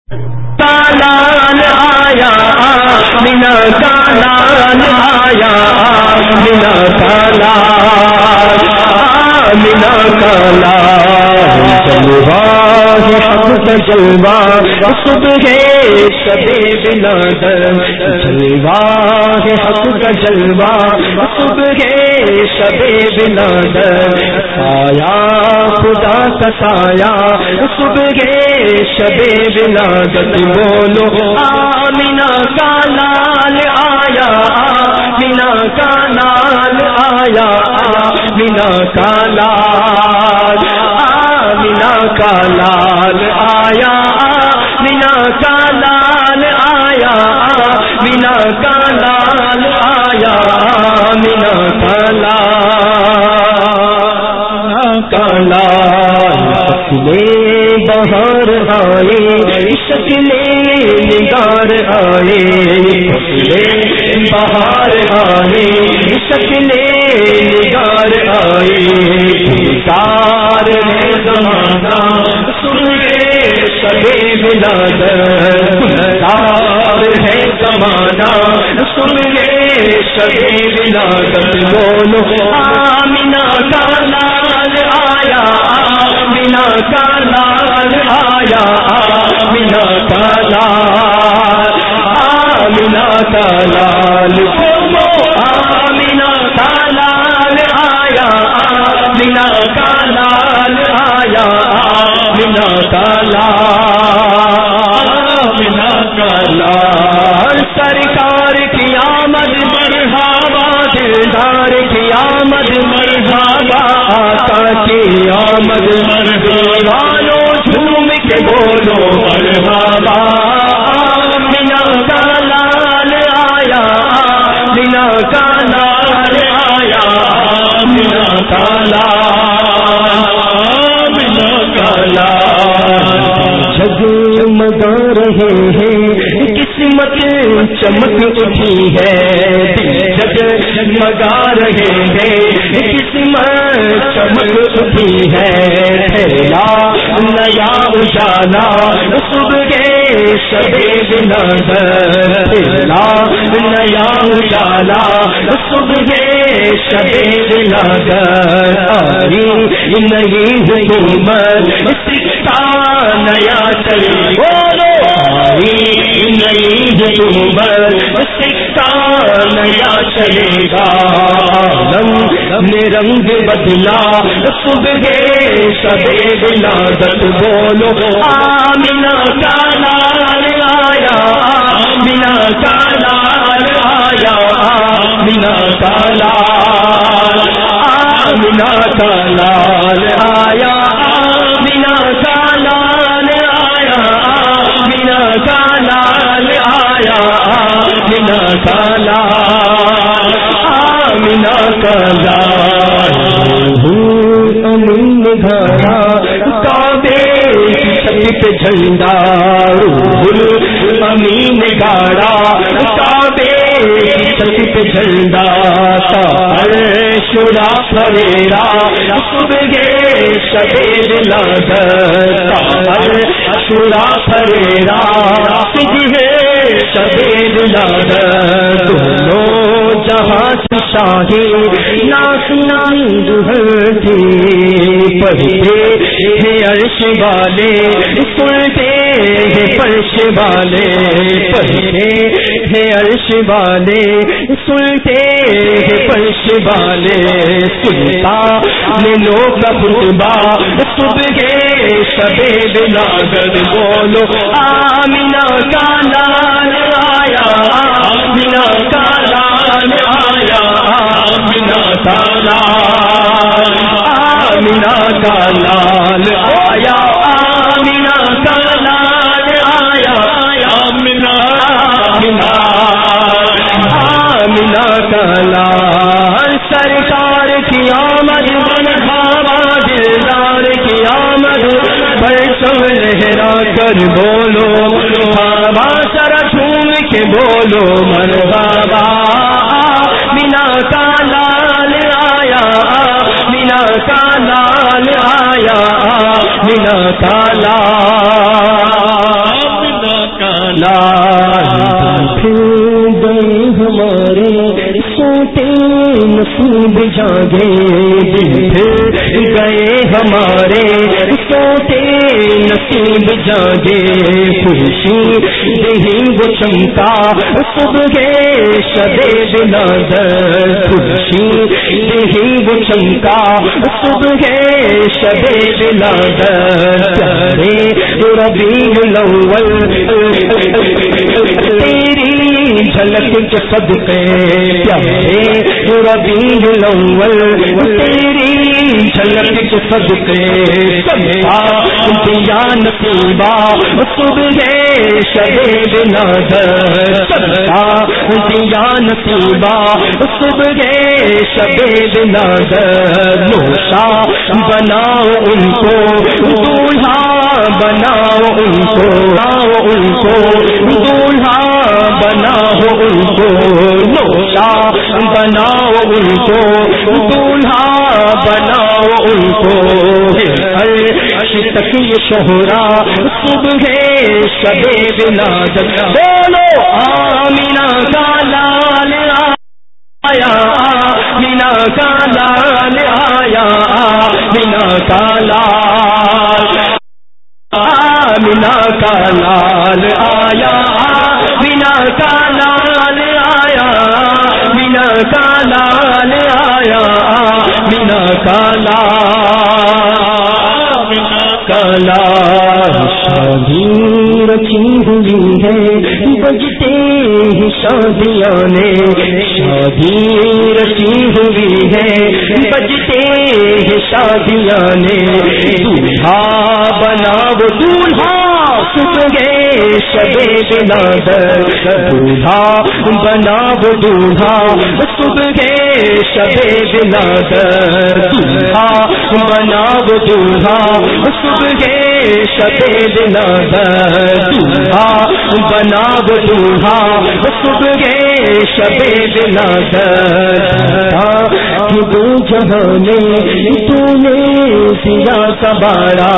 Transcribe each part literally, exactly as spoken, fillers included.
لال آیا آمینہ کا لال آیا آمینہ کا لال آمینہ کا لال جلوہ حق کا جلوہ صبح شب بلادر جلوہ حق کا جلوہ صبح شب بلادر آیا خدا کا سایہ صبح شب ولادت بولو آمینہ کا لال آیا آمینہ کا لال آیا آمینہ کا لال آمینہ کا لال آیا آمینہ کا لال آیا آمینہ کا لال آیا آمینہ کا لال کا لال بہار آئے شکل نگار آئے بہار آئے شکل نگار آئے تار ہے زمانہ سنے شبے ولادت تار ہے زمانہ سنے شبے ولادت بولو آمینہ کا لال آیا آمینہ کا لال آیا آمینہ کا لال آمینہ کا لال بولو آمینہ کا لال آیا آمینہ کا لال آیا آمینہ کا لال آمینہ کا لال سرکار کی آمد مرحبا دلدار کی آمد مرحبا آقا کی آمد مرحبا جھوم کے بولو مرحبا آمینہ کا لال آیا آمینہ کا لال آیا آمینہ کا لال آمینہ کا لال جگمگا رہے ہیں قسمت چمک اٹھی ہے جگمگا رہے ہیں قسمت چمک اٹھی ہے پھیلا نیا اجالا صبح شب ولادت پھیلا نیا اجالا صبح شب ولادت آئی نئی حکومت سکہ نیا چلے بولو آئی نئی حکومت سکہ نیا چلے گا عالم نے رنگ بدلا صبح شب ولادت بولو آمینہ کا لال آیا آمینہ کا لال آیا آمینہ کا لال آمینہ کا لال آیا آمینہ کا لال آیا آمینہ کا لال آیا آمینہ کا لال آمینہ کا لال امین گھرا کعبے کی چھت پہ جھنڈا روح امین گاڑا کعبے کی چھت پہ جھنڈا شورا پھریرا صبح شب ولادت شورا پھریرا صبح شب ولادت دونوں جہاں سے شاہی ناسنند تھی پڑھتے ہیں عرش والے سنتے ہیں فرش والے پڑھتے ہیں عرش والے سنتے ہیں فرش والے سنتا لو کا خطبہ صبح شب ولادت بولو آمینہ کا لال آیا آمینہ کا لال آیا آمینہ کا لال آمینہ کا لال آیا آمینہ کا لال آیا آمینہ آمینہ آمینہ کا لال سرکار کی آمد مرحبا دلدار کی آمد پرچم لہرا کر بولو بابا سر جھوم کے بولو مرحبا آمینہ کا لال آیا آمینہ کا لال آیا آمینہ کا لال لال پھر گئے ہمارے سوتے نصیب جاگے دل پھر گئے ہمارے سوتے نصیب جاگے خوشی دہی وہ چمکا صبح شب بلادر خوشی دہی وہ چمکا صبح شب بلادر پیارے ربیع الاول تیری جھلک کے صدقے پیارے ربیع الاول تیری جھلک کے صدقے سبا دیا نصیبہ صبح شب بلادر سبا دیا نصیبہ صبح شب بلادر نوشا بناؤ ان کو دولہا بناؤ ان کو ان کو دولہا بناؤ ان کو نوشا بناؤ ان کو دولہا بناؤ ان کو تک یہ شہرا صبح شب بلادر بولو آمینہ کا لال آیا آمینہ کا لال آیا آمینہ کا لال آمینہ کا لال آیا آمینہ کا لال آیا آمینہ کا لال آیا آمینہ کا لال کلا شادی رکھی ہوئی ہے بجتے ہی شادیاں نے شادی رکھی ہوئی ہے بجتے ہی شادیاں نے دولہا بنا وہ دولہا صبح شب بلادر دولہا بنا وہ دولہا صبح شب بلادر دولہا بنا وہ دولہا صبح شب بلادر دولہا بنا وہ دولہا صبح شب بلادر دو جہاں میں تو نے دیا کباڑا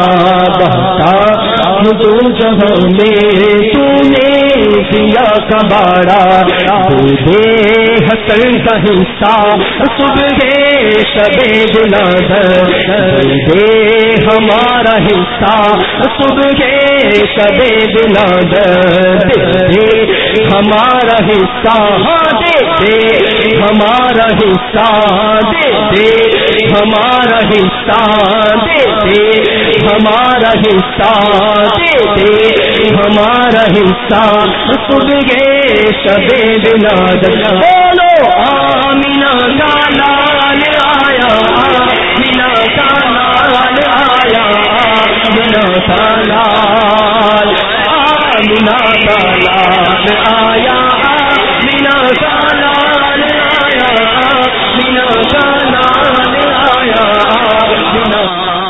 بہتا دو جہاں میں تو نے دیا کباڑا دے حسن کا حصہ صبح شب بلادر دے ہمارا حصہ صبح شب بلادر دے ہمارا حصہ ہاں دے دے ہمارا حصہ دے دے ہمارا حصہ دے دے ہمارا حصہ دے دے ہمارا حصہ صبح شب بلادر بولو آمینہ کا لال آیا آمینہ کا لال آیا آمینہ کا لال آمینہ کا لال آیا آمینہ کا لال آیا آمینہ کا لال آیا آمینہ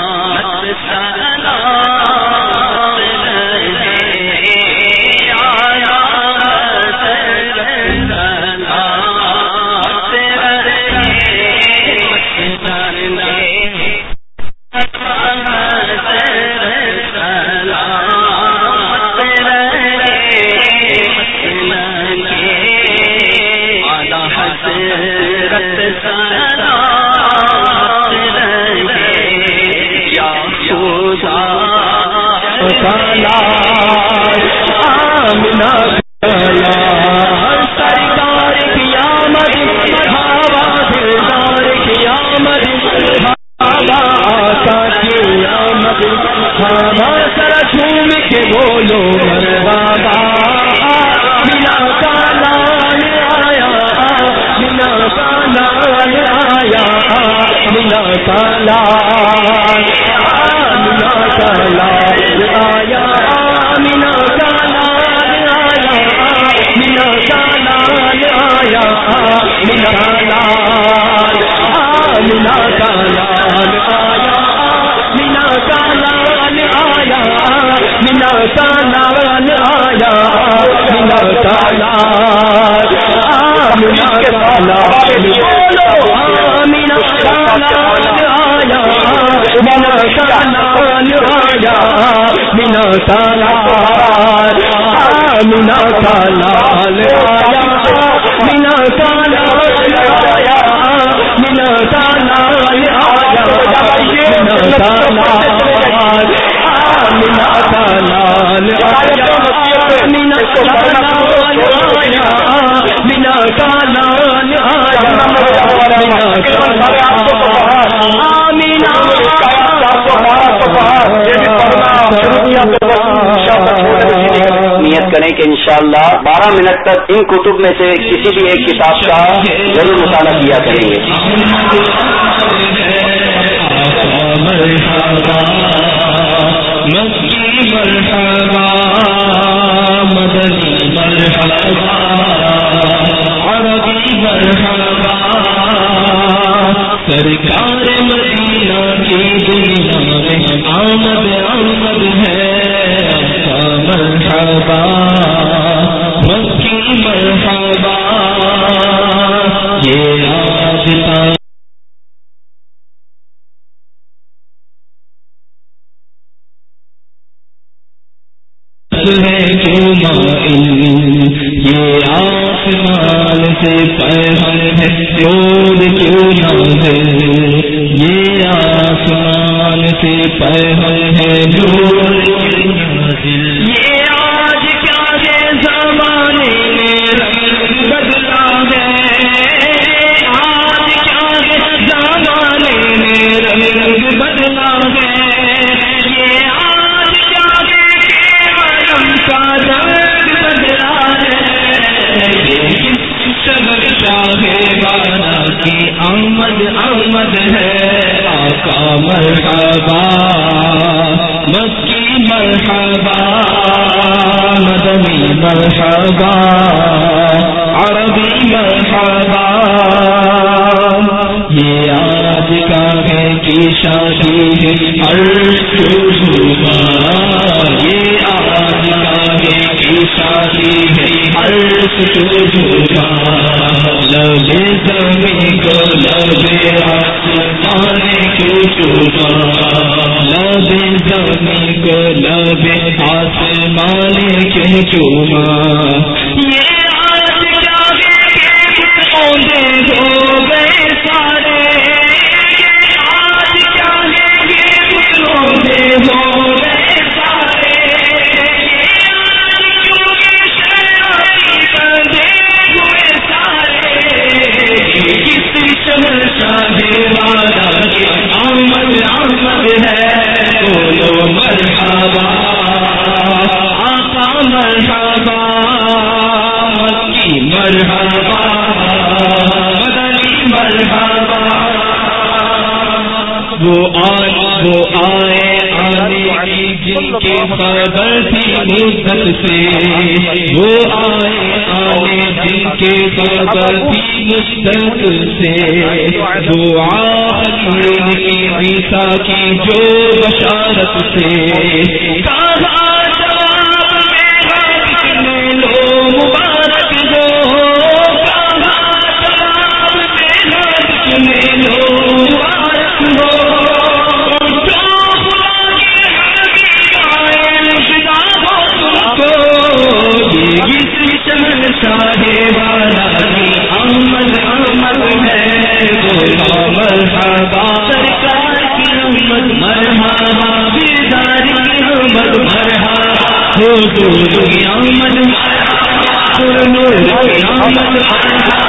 سرکار کی آمد ہوا دلدار کی آمد ہوا آقا کی آمد ہوا سر جھوم کے بولو مرحبا بنا کا لال آیا بنا کا لال آیا بنا کا لال بنا کا لال آیا بنا کا لال آیا بنا کا لال آیا بنا لال بنا کا لال آیا بنا کا لال آیا بنا کا لال آیا بنا کا لال بنا کا لال بولو بنا کا لال آیا بنا کا لال آیا بنا کا لال مینا کا لال آیا مینا کا لال آیا مینا کا لال آیا مینا کا لال مینا کا لال آیا مینا کا لال آیا مینا کا لال آیا مینا کا نیت کریں کہ انشاءاللہ بارہ منٹ تک ان کتب میں سے کسی بھی ایک کتاب کا ضرور مطالعہ کیا کریں گے. سرکار مدینہ کی دنیا میں آمد آمد ہے مرحبا مکی مرحبا یہ آبتا ہے کیوں مائل یہ آسمان سے پیغام ہے نور کیوں نازل یہ آسمان سے پیغام ہے نور کیوں نازل یہ آج کیا ہے زمانے میں رنگ بدلا ہے آج کیا ہے زمانے میں رنگ بدلا ہے یہ آج کیا ہے کہ عالم کا رنگ بدلا ہے یہ سبق چاہے بانا کی آمد آمد ہے آقا مرحبا مکی مرحبا مدنی مرحبا عربی مرحبا یہ آج کا ہے کی شادی ہے عرش جھوما یہ آج کا ہے کی شادی ہے عرش جھوما لب زمین کو لب آسمان کیوں چوما لب زمین کو لب آسمان کیوں چوما یہ آج کیا ہے کہ پودے ہو گئے سارے یہ آج کیا ہے کہ پودے ہو گئے سارے یہ آج کیوں کہ شیاطین بندے ہوئے سارے کسی شمر شاہ والا کی آمد آمد ہے بولو مرحبا آقا مرحبا مکی مرحبا مدنی مرحبا وہ آئے وہ آئے آنے کی جن کے خبر تھی مدت سے وہ آئے آنے جن کے خبر تھی مستقل سے وہ آخر عیسیٰ کی جو بشارت سے کہا جواب میرا کتنے لو مبارک ہو کہا جواب میرا کتنے لو مبارک ہو جو خدا کے حبیب آئے نشدہ ہو تم کو یہ کسی چمن شاہ والا کی آمد آمد ہے بولا مرحبا سرکار کی آمد مرحبا بیدار کی آمد مرحبا حضور کی آمد مرحبا نور کی آمد مرحبا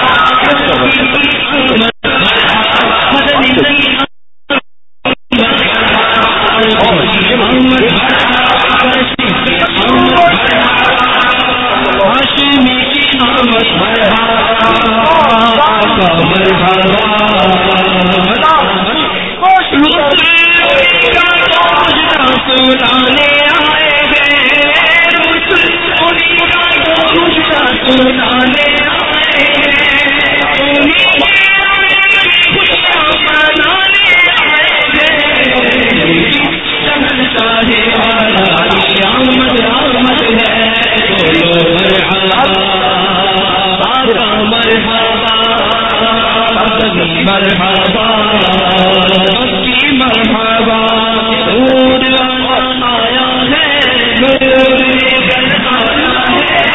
مرحبا مکی مرحبا نور آیا ہے نور آیا ہے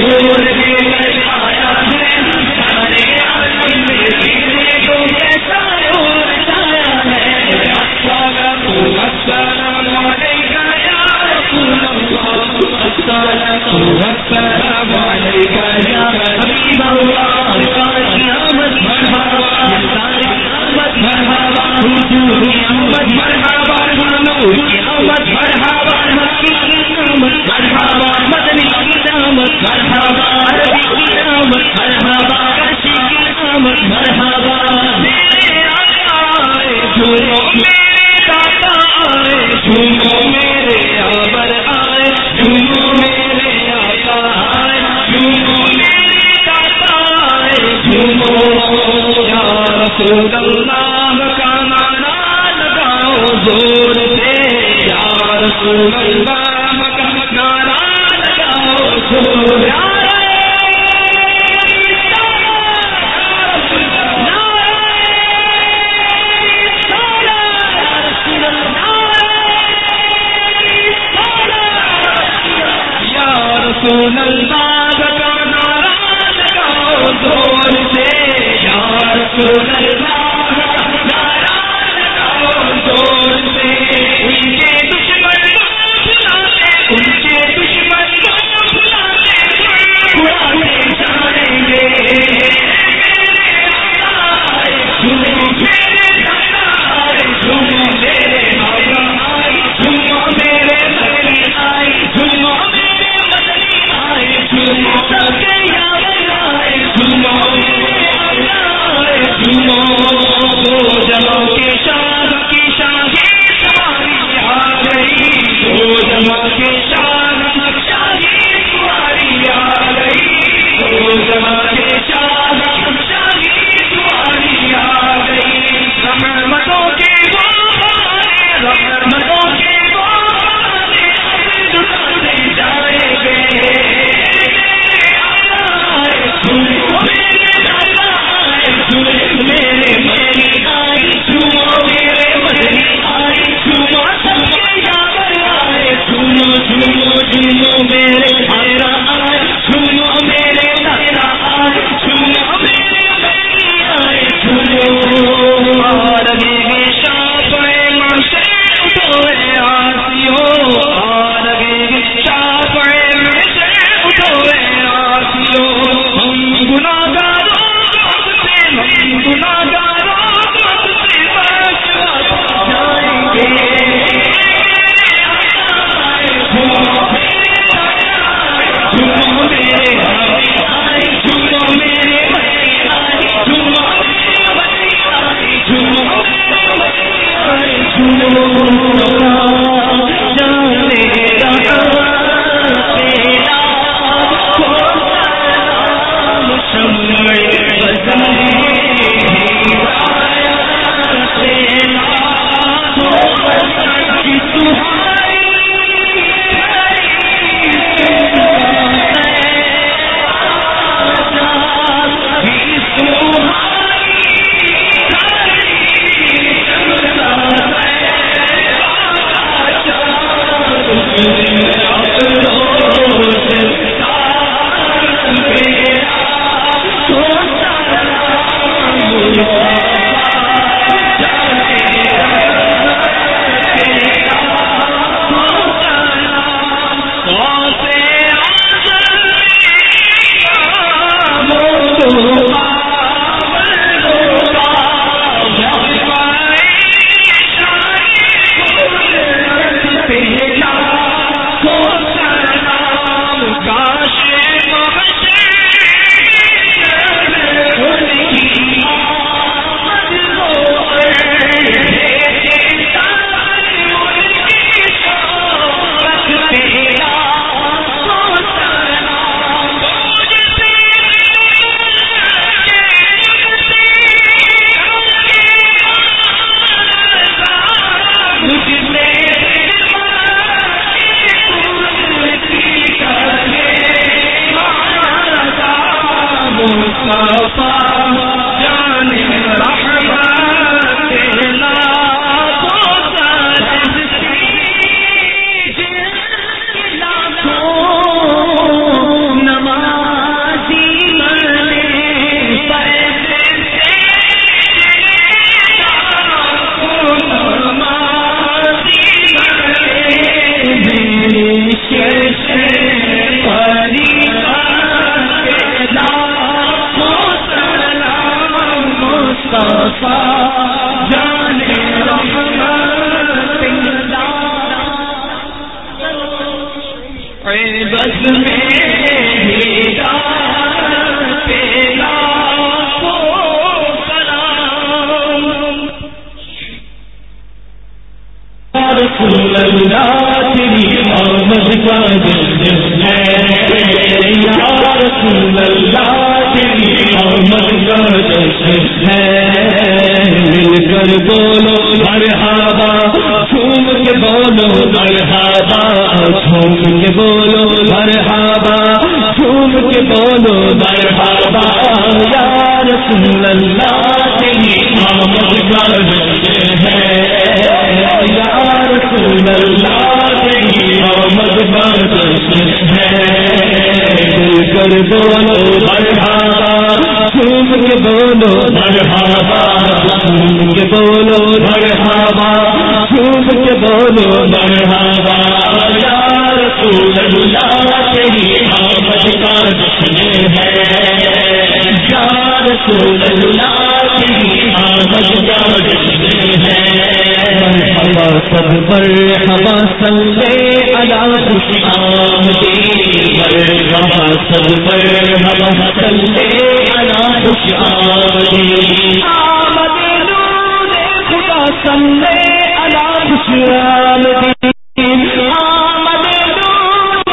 حضور کے بچایا ہے سارے عالم میں جینے کو کیسا نور چھایا ہے السلام علیکہ یا رسول اللہ السلام علیکہ یا حبیب اللہ ساری آمد مرحبا ساری آمد مرحبا حضور کی آمد مرحبا نور کی آمد مرحبا مکی کی آمد مرحبا مدنی کی آمد مرحبا عربی کی آمد مرحبا کشی کی آمد مرحبا میرے آقا آئے جھومو میرے داتا آئے جھومو میرے آور آئے جھومو میرے آقا آئے جھومو میرے داتا آئے جھومو یا رسول اللہ کا نعرہ لگاؤ زور سے یا رسول اللہ کا نعرہ لگاؤ زور سے رسول اللہ کا نعرہ لگاؤ زور سے یا رسول اللہ کا نعرہ لگاؤ زور سے ان کے دشمن کو بلاتے ان کے دشمن کو بلاتے بلاتے جائیں گے جھومو میرے دادا آئے جھومو میرے آقا آئے جھومو میرے مدنی آئے جھومو جمع کے شاہ کی شاہی سواری آ گئی دو جمع کے شاہ شاہی سواری آ گئی دو جمع کے شاہ شاہی سواری آ گئی رحمتوں کے وہ رحمتوں کے وہ دلاتے جائیں گے میرے مدنی آئی جھومو میرے مدنی آئی جھومو سب کے یاور آئے جھومو جھومو جھومو میرے آئرہ آئے جھومو میرے تیرہ آئے جھومو میرے مدنی آئے جھومو آرگی کے شاپے مانسے اٹھوئے آسیو آرگی کے شاپے مانسے اٹھوئے آسیو ہم گناہگاروں گناہگاروں سے بات جائیں گے جھومو میرے آئی جھومو میرے بچے آئی جھومو میرے بچے آئی جھومو آئی جھومو جانے رہا تیرا کو سلام شمع بزم نماز کا جشن ہے یا رسول اللہ تیری آمد کا جشن ہے مل کر بولو مرحبا جھوم کے بولو مرحبا جھوم کے بولو مرحبا جھوم کے بولو مرحبا یا رسول اللہ تیری آمد کا جشن ہے یا رسول اللہ تیری آمد کا جشن ہے دل کر بولو مرحبا جھوم کے بولو مرحبا جھوم کے بولو مرحبا جھوم کے بولو مرحبا یا رسول اللہ تیری آمد کا جشن ہے یا رسول اللہ تیری آمد کا جشن ہے مرحبا سب مرحبا صلی علی خوش آمدی مرحبا سب مرحبا صلی علی خوش آمدی آمد نور خدا صلی علی خوش آمدی آمد نور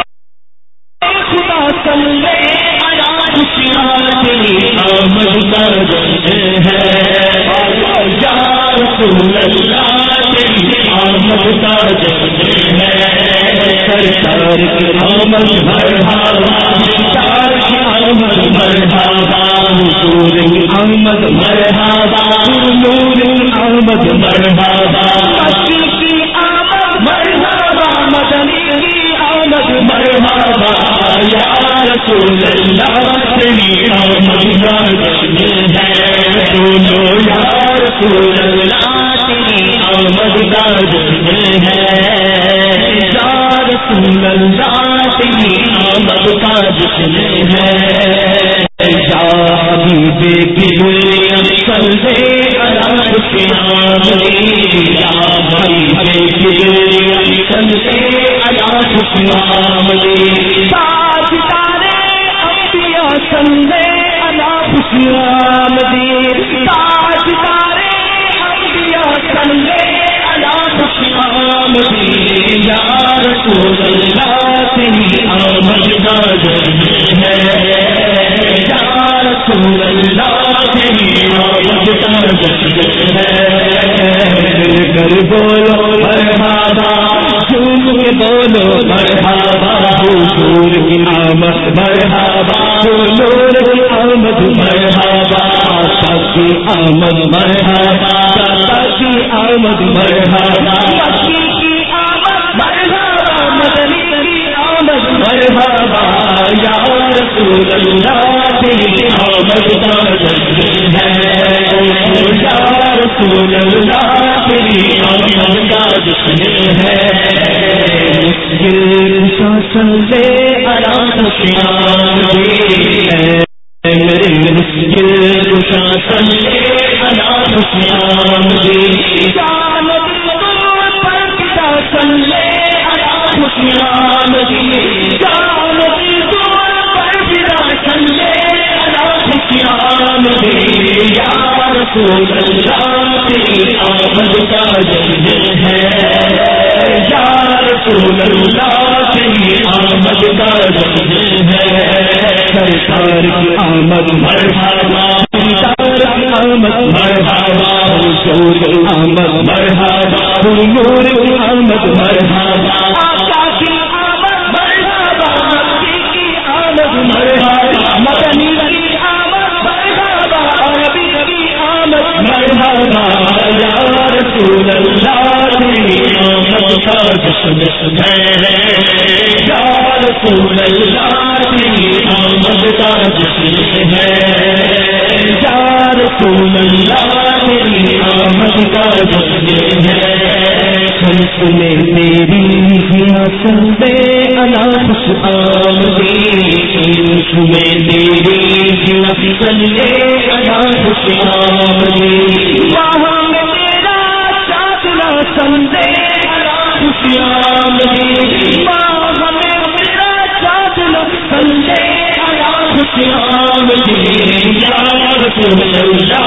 خدا صلی علی خوش آمدی آمد کا جشن ہے یا رسول اللہ تیری آمد کا جشن ہے سرکار کی آمد مرحبا سرکار کی آمد مرحبا حضور کی آمد مرحبا حضور کی آمد مرحبا مکی کی آمد مرحبا مدنی کی آمد مرحبا یا رسول اللہ تیری آمد کا جشن ہے بولو یا رسول اللہ تیری آمد کا جشن ہے یا رسول اللہ تیری آمد کا جشن ہے یا حبیب دل صلی علی خوش آمدی یا حبیب دل صلی علی خوش آمدی تاجدار انبیاء صلی علی خوش آمدی تاجدار انبیاء صلی علی خوش آمدی یا رسول اللہ تیری آمد کا جشن ہے یا رسول اللہ تیری آمد کا جشن ہے کر بولو مرحبا جھوم کے بولو مرحبا حضور کی آمد مرحبا حضور کی آمد مرحبا آقا کی آمد مرحبا آقا کی آمد مرحبا مکی کی آمد مرحبا مدنی کی آمد مرحبا یا رسول اللہ تیری آمد کا جشن ہے یا رسول اللہ تیری آمد کا جشن ہے مشکل کشا صلی علی خوش آمدی میرے مشکل کشا صلی علی خوش آمدی جان دل پر پتا صلی علی خوش آمدی جان دل پر پتا صلی علی خوش آمدی یا رسول اللہ تیری آمد کا جشن ہے یا رسول اللہ تیری آمد کا جشن ہے سرکار کی آمد مرحبا سرکار کی آمد مرحبا حضور کی آمد مرحبا حضور کی آمد مرحبا آقا کی آمد مرحبا مکی کی آمد مرحبا مدنی کی آمد مرحبا عربی کی آمد مرحبا یا رسول اللہ تیری آمد کا جشن ہے یا رسول اللہ تیری آمد کا جشن ہے یا رسول اللہ تیری آمد کا جشن ہے سلسلے تیری ہیا سلسلے علی خوش آمدی سلسلے تیری ہیا سلسلے علی خوش آمدی وہاں میں تیرا چاچنا سلسلے علی خوش آمدی وہاں میں تیرا چاچنا سلسلے علی خوش آمدی یا رسول اللہ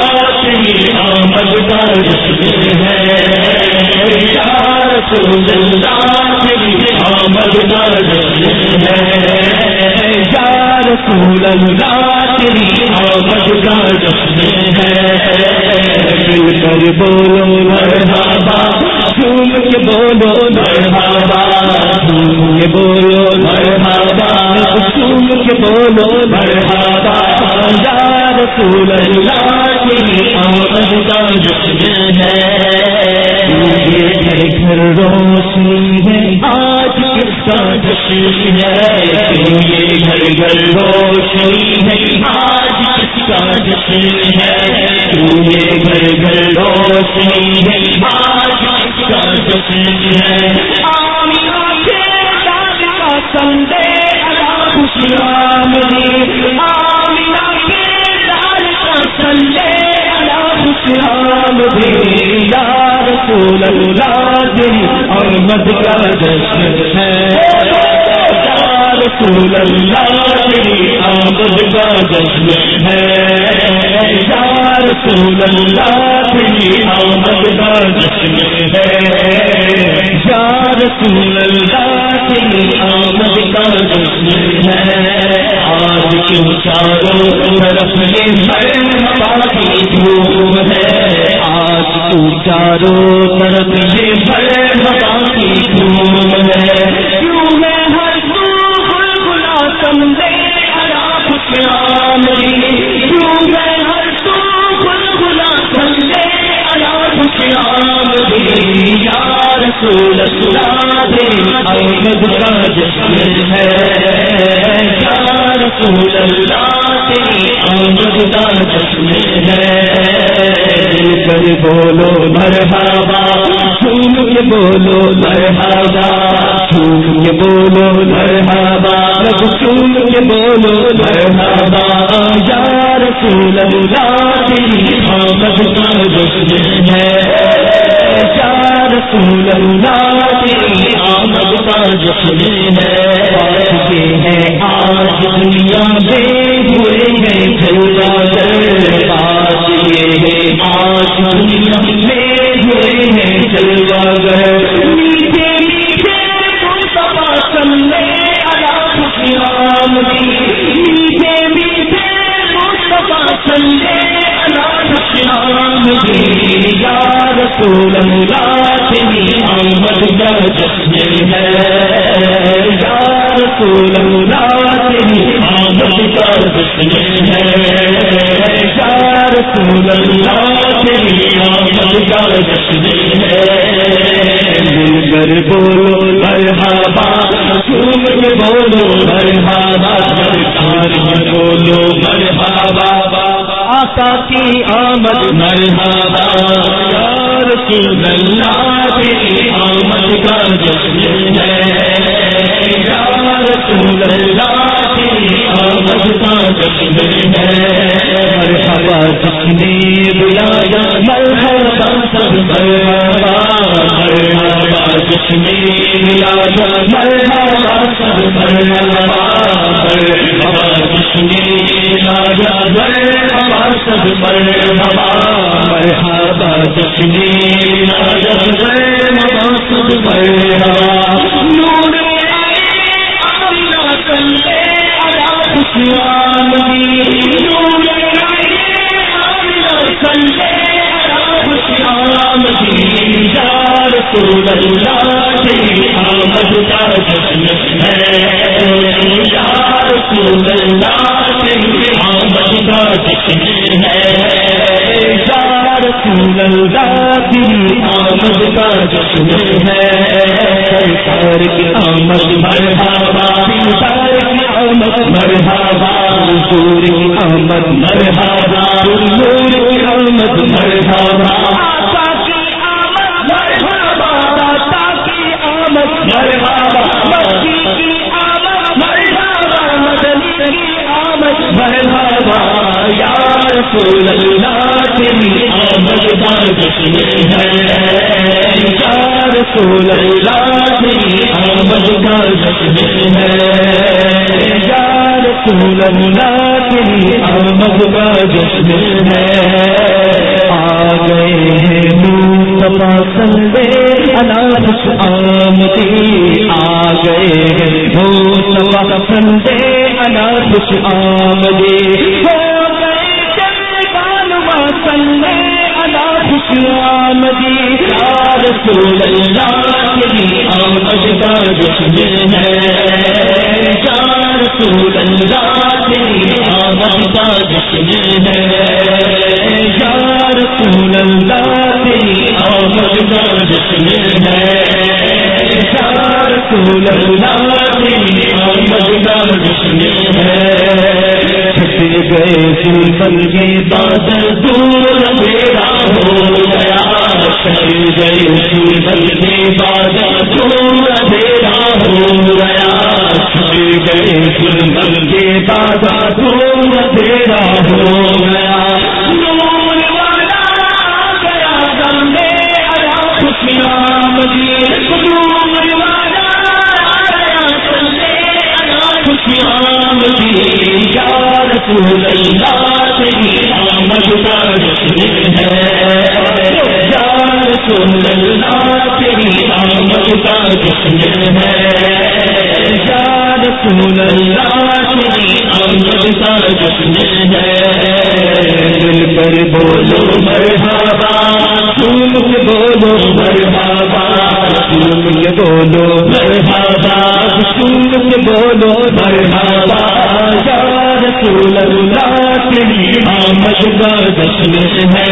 تیری آمد کا جشن ہے یا رسول اللہ تیری آمد کا جشن ہے یا رسول اللہ تیری آمد کا جشن ہے مل کر بولو مرحبا جھوم کے بولو مرحبا جھوم کے بولو مرحبا جھوم کے بولو مرحبا یا رسول اللہ تیری آمد کا جشن ہے یہ گھر گھر روشنی ہے آج کس کا جشن ہے یہ گھر گھر روشنی ہے آج کس کا جشن ہے یہ گھر گھر روشنی ہے آج کس کا جشن ہے آمینہ کے لال کا سندیش خوشی آمدی آمینہ کے لال کا سندیش خوشی آمدی یا رسول اللہ تیری آمد کا جشن ہے رسول اللہ تیری آمد کا جشن ہے یا رسول اللہ تیری آمد کا جشن ہے یا رسول اللہ تیری آمد کا جشن ہے آج کیوں چاروں طرف یہ مرحبا کی دھوم ہے آج کیوں چاروں طرف یہ مرحبا کی دھوم ہے کیوں ہے ہر سمجھے ادا خوش آمدی کیوں میں ہر تو گلگلا سمجھے ادا خوش آمدی یا رسول اللہ تیری آمد کا جشن ہے یا رسول اللہ تیری آمد کا جشن ہے دل کر بولو مرحبا جھوم کے بولو مرحبا جھوم کے بولو مرحبا جھوم کے بولو مرحبا یا رسول اللہ تیری آمد کا جشن ہے یا رسول اللہ تیری آمد کا جشن ہے یہ ہے آج دنیا میں ہوئے ہیں جلوہ بات یہ ہے آج دنیا میں ہوئے ہیں جلوہ میٹھے میٹھے مصطفیٰ صلی خوشی آمدی میٹھے میٹھے مصطفیٰ صلی خوشی آمدی یا رسول اللہ تیری آمد کا جشن ہے یا رسول اللہ تیری آمد کا جشن ہے یا رسول اللہ تیری آمد کا جشن ہے مل کر بولو مرحبا جھوم کے بولو مرحبا بولو مرحبا آقا کی آمد مرحبا یا رسول اللہ تیری آمد کا جشن ہے یا رسول اللہ تیری آمد کا جشن ہے مرحبا جشن بلایا مرحبا سب مرحبا مرحبا جشن بلایا مرحبا سب مرحبا مرحبا جشن بلایا مرحبا سب مرحبا مرحبا جشن بلایا مرحبا سب مرحبا نور آمینہ صلی علی خوشی آمدی نور آمینہ صلی علی خوشی آمدی یا رسول اللہ تیری آمد کا جشن ہے یا رسول اللہ تیری آمد کا جشن ہے یا رسول اللہ تیری آمد کا جشن ہے سرکار کی آمد مرحبا سرکار کی آمد مرحبا حضور کی آمد مرحبا نور کی آمد مرحبا آقا کی آمد مرحبا داتا کی آمد مرحبا مکی کی آمد مرحبا مدنی کی آمد مرحبا یا رسول اللہ تیری آمد کا جشن ہے یا رسول اللہ تیری آمد کا جشن ہے یا رسول اللہ تیری آمد کا جشن ہے ہیں مصطفیٰ صلی اللہ خوش آمدی آ گئے ہیں مصطفیٰ صلی اللہ خوش آمدی ہو گئے جلوہ صلی اللہ خوش آمدی یا رسول اللہ تیری آمد کا جشن ہے یا رسول اللہ تیری آمد کا جشن ہے یا رسول اللہ تیری آمد کا جشن ہے یا رسول اللہ تیری آمد کا جشن ہے چھٹ گئے سلطن کے بادل دور میرا ہو گیا چھٹ گئے سلطن کے بادل دور میرا ہو گیا چھٹ گئے سلطن کے بادل دور میرا ہو گیا نور والا گیا گندے آیا خوشیاں مجھے نور والا گیا گندے آیا خوشیاں مجھے رسول اللہ تیری آمد کا جشن ہے یا رسول اللہ تیری آمد کا جشن ہے یا رسول اللہ تیری آمد کا جشن ہے دل پر بولو مرحبا سن کے بولو مرحبا سن کے بولو مرحبا سن کے بولو مرحبا رسول اللہ تیری آمد کا جشن ہے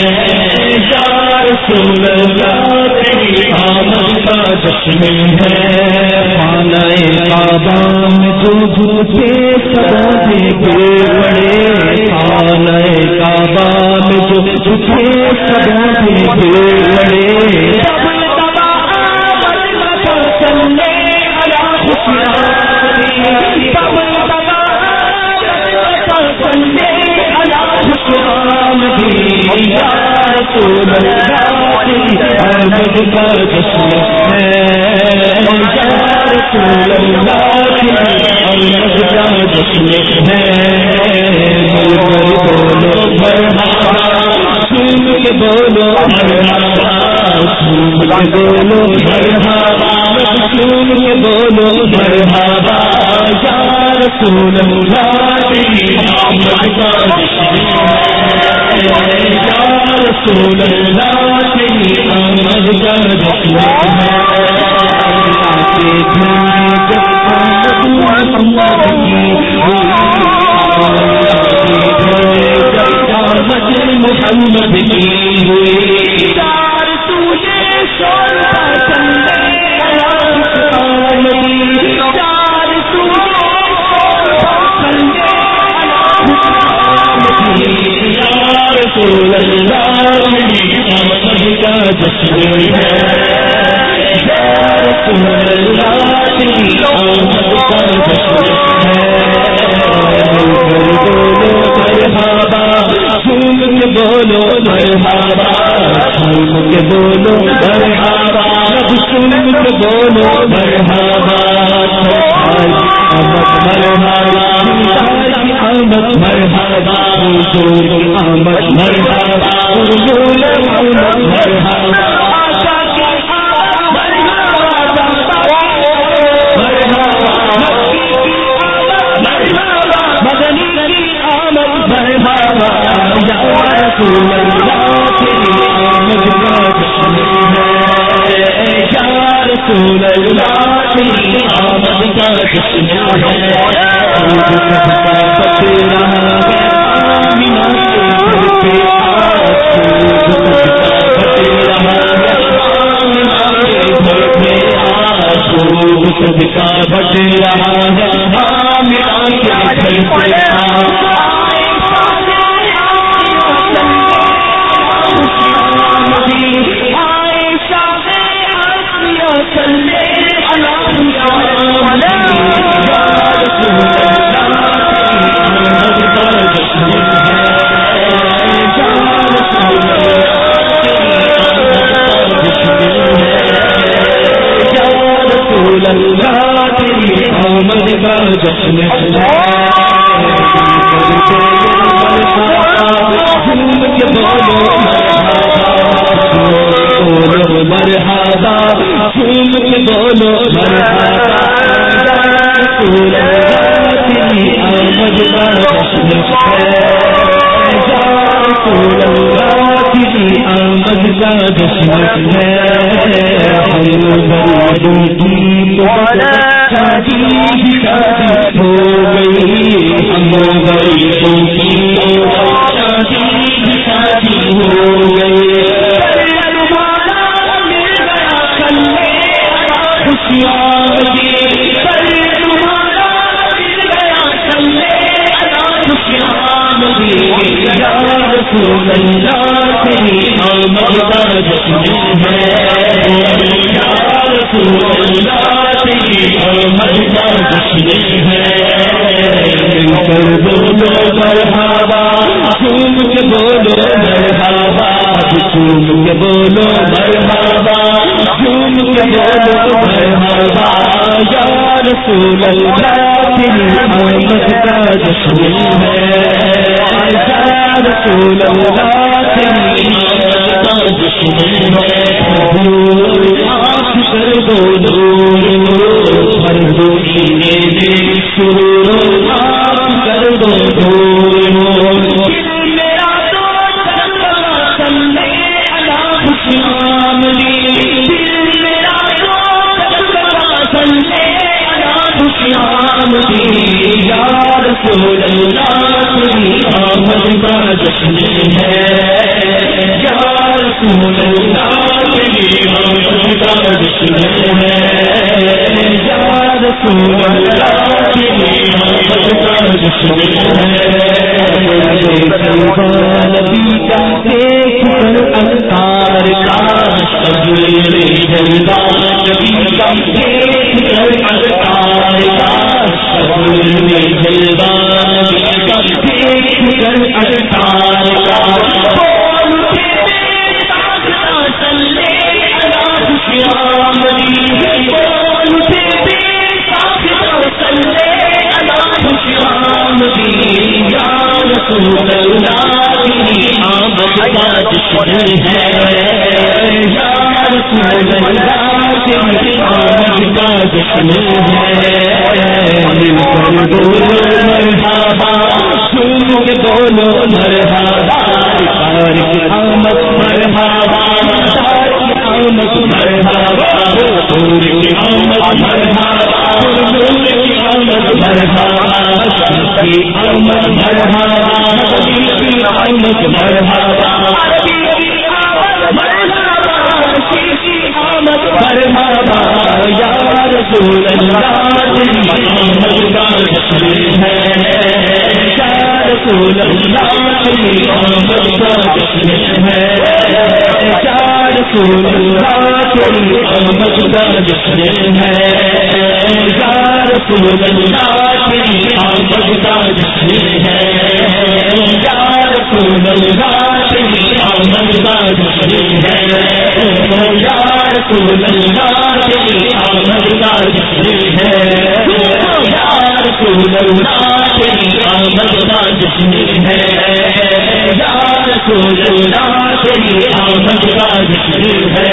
یا رسول اللہ تیری آمد کا جشن ہے خانہ کعبہ میں جو جھوٹے سجادے کے بڑے خانہ کعبہ میں جو جھوٹے سجادے کے بڑے رسول اللہ تیری آمد کا جشن ہے یا رسول اللہ تیری آمد کا جشن ہے مل کر بولو مرحبا سن کے بولو مرحبا سن کے بولو مرحبا سن کے بولو مرحبا یا رسول اللہ تیری آمد کا جشن ہے یا رسول اللہ تیری آمد کا جشن ہے محمد کی ہوئی چار تجھے چار رسول اللہ تیری آمد کا جشن ہے یا رسول اللہ تیری آمد کا جشن ہے بولو مرحبا سن کے بولو مرحبا سن کے بولو مرحبا آمد مرحبا آمد مرحبا رسول اللہ تیری آمد کا جشن ہے یا رسول اللہ تیری آمد کا جشن ہے صدقہ بٹ رہا ہے جشن کے بولو بولو مرحبا جھوم کے بولو مرحبا رسول اللہ تیری آمد کا جشن ہے رسول اللہ تیری آمد کا جشن ہے ہم بڑوں کی شادی شادی ہو گئی ہم بڑوں کی شادی شادی ہو گئی رسول اللہ تیری آمد کا جشن ہے یا رسول اللہ تیری آمد کا جشن ہے مل کر بولو مرحبا جھوم کے بولو مرحبا جھوم کے بولو مرحبا جھوم کے بولو مرحبا یا رسول اللہ تیری آمد کا جشن ہے رسول اللہ تیری آمد کا جشن ہے آنکھ کر دو دور ہر دنیا میں شروع آنکھ کر دو دور میرا تو سلے اللہ خوشیاں ملی دل میرا تو سلے اللہ خوشیاں ملی یا رسول اللہ تیری آمد کا جشن ہے یا رسول اللہ تیری آمد کا جشن ہے یا رسول اللہ تیری آمد کا جشن ہے نبی کا دیکھ کر انکار کا شبیر جلوہ نبی کا دیکھ کر انکار کا شبیر جلوہ نبی کا دیکھ کر انکار کا بولتے تاکتا سلے اللہ خوشیاں ملی بولتے تاکتا سلے اللہ خوشیاں ملی یا رسول اللہ تیری آمد کا جشن ہے یا رسول اللہ تیری آمد کا جشن ہے مل کر بولو مرحبا جھوم کے بولو مرحبا تار کی آمد مرحبا تار کی آمد مرحبا حضور کی آمد مرحبا حضور کی آمد مرحبا کی آمد مرحبا نبی کی آمد مرحبا عربی کی آمد مرحبا شیخ کی آمد مرحبا یا رسول اللہ تیری آمد کا جشن ہے یا رسول اللہ تیری آمد کا جشن ہے یا رسول اللہ تیری آمد کا جشن ہے یا رسول اللہ تیری آمد کا جشن ہے یا رسول اللہ تیری آمد کا جشن ہے یا رسول اللہ تیری آمد کا جشن ہے یا رسول اللہ تیری آمد کا جشن ہے یا رسول اللہ تیری آمد کا جشن ہے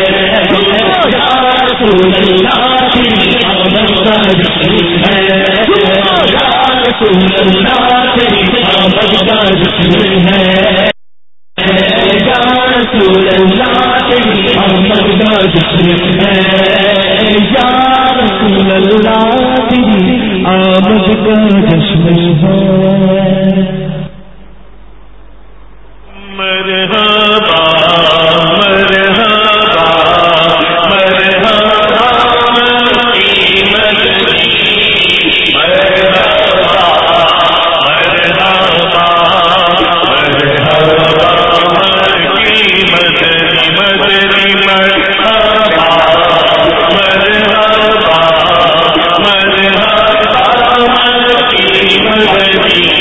یا رسول اللہ تیری آمد کا جشن ہے یا رسول اللہ تیری آمد کا جشن ہے یا رسول اللہ تیری آمد کا جشن ہے یا رسول اللہ تیری آمد کا جشن ہے مرحبا مرحبا مرحبا کی مدنی مرحبا مرحبا مرحبا کی مدنی مدنی مرحبا مرحبا مرحبا کی مدنی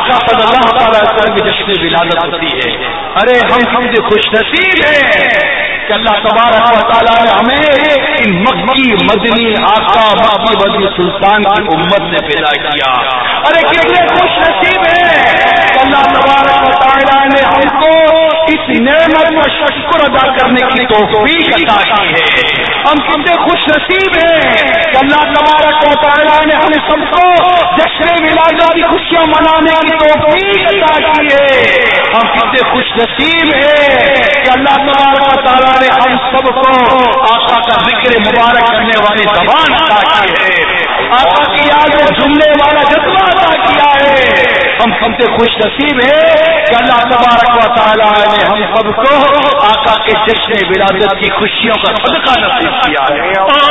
آقا صلی اللہ تعالی وسلم کی جشن ولادت ہوتی ہے. ارے ہم ہم جو خوش نصیب ہیں کہ اللہ تبارک و تعالیٰ نے ہمیں ان مکی مدنی آقا باقی بدی سلطان کی امت نے پیدا کیا. ارے کتنے خوش نصیب ہیں کہ اللہ تبارک و تعالیٰ نے ہم کو اس نعمت کا شکر ادا کرنے کی توفیق عطا کی ہے. ہم کتنے خوش نصیب ہیں کہ اللہ تبارک و تعالیٰ نے ہم سب کو جشن ولادت کی خوشیاں منانے کی توفیق عطا کی ہے. ہم کتنے خوش نصیب ہیں کہ اللہ تبارک و تعالیٰ نے ہم سب کو آقا کا ذکر مبارک کرنے والی زبان عطا کی ہے. آقا کی یاد میں جھومنے والا جذبہ عطا کیا ہے. ہم سب سے خوش نصیب ہیں کہ اللہ تبارک و تعالیٰ نے ہم سب کو آقا کے جشن ولادت کی خوشیوں کا صدقہ نصیب کیا ہے.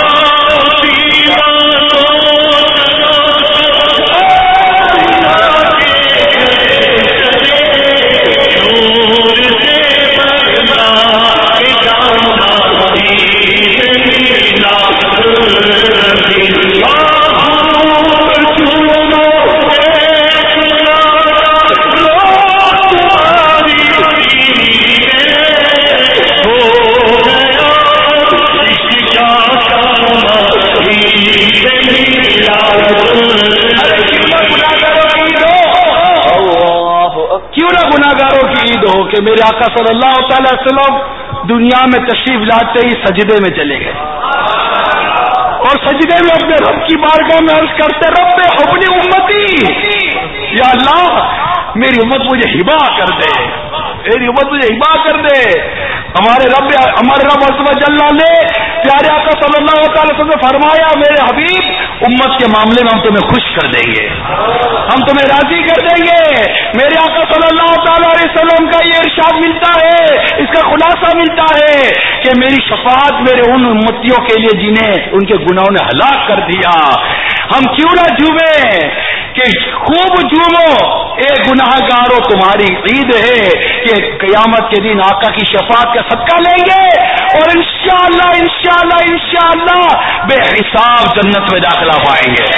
کہ میرے آقا صلی اللہ تعالی وسلم دنیا میں تشریف لاتے ہی سجدے میں چلے گئے اور سجدے میں اپنے رب کی بارگاہ میں عرض کرتے رب اپنی امتی یا اللہ میری امت مجھے ہبا کر دے میری امت مجھے ہبا کر دے. ہمارے رب ہمارے رب عز و جل نے پیارے آقا صلی اللہ تعالی وسلم نے فرمایا میرے حبیب امت کے معاملے میں ہم تمہیں خوش کر دیں گے, ہم تمہیں راضی کر دیں گے. میرے آقا صلی اللہ تعالی علیہ وسلم کا یہ ارشاد ملتا ہے, اس کا خلاصہ ملتا ہے کہ میری شفاعت میرے ان امتیوں کے لیے جنہیں ان کے گناہوں نے ہلاک کر دیا. ہم کیوں نہ جھومیں کہ خوب جھومو اے گناہ گارو تمہاری عید ہے کہ قیامت کے دن آقا کی شفاعت کا صدقہ لیں گے اور انشاءاللہ انشاءاللہ انشاءاللہ بے حساب جنت میں داخلہ پائیں گے.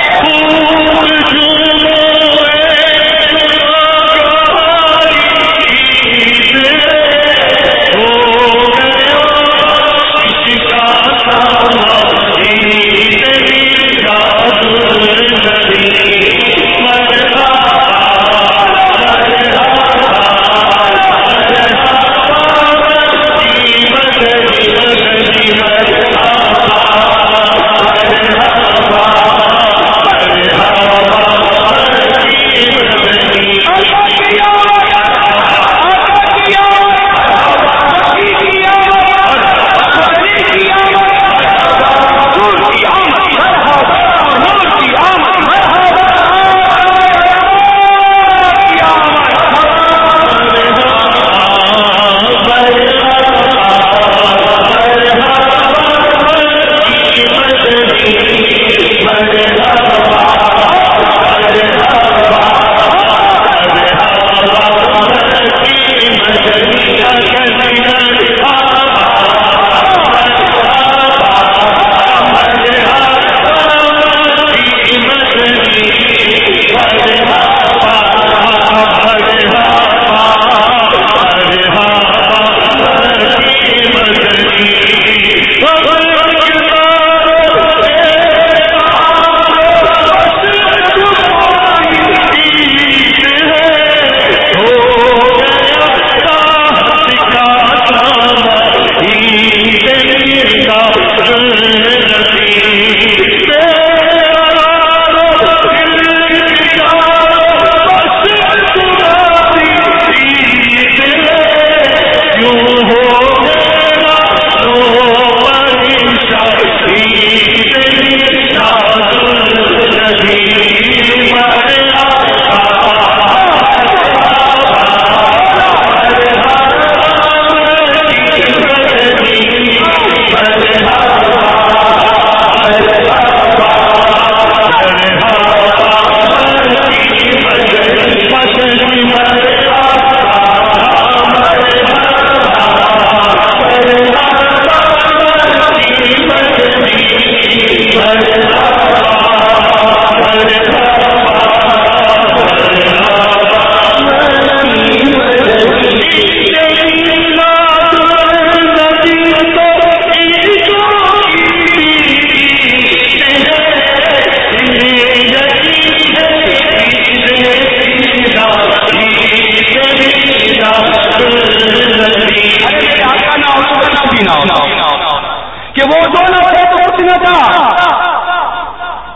Oh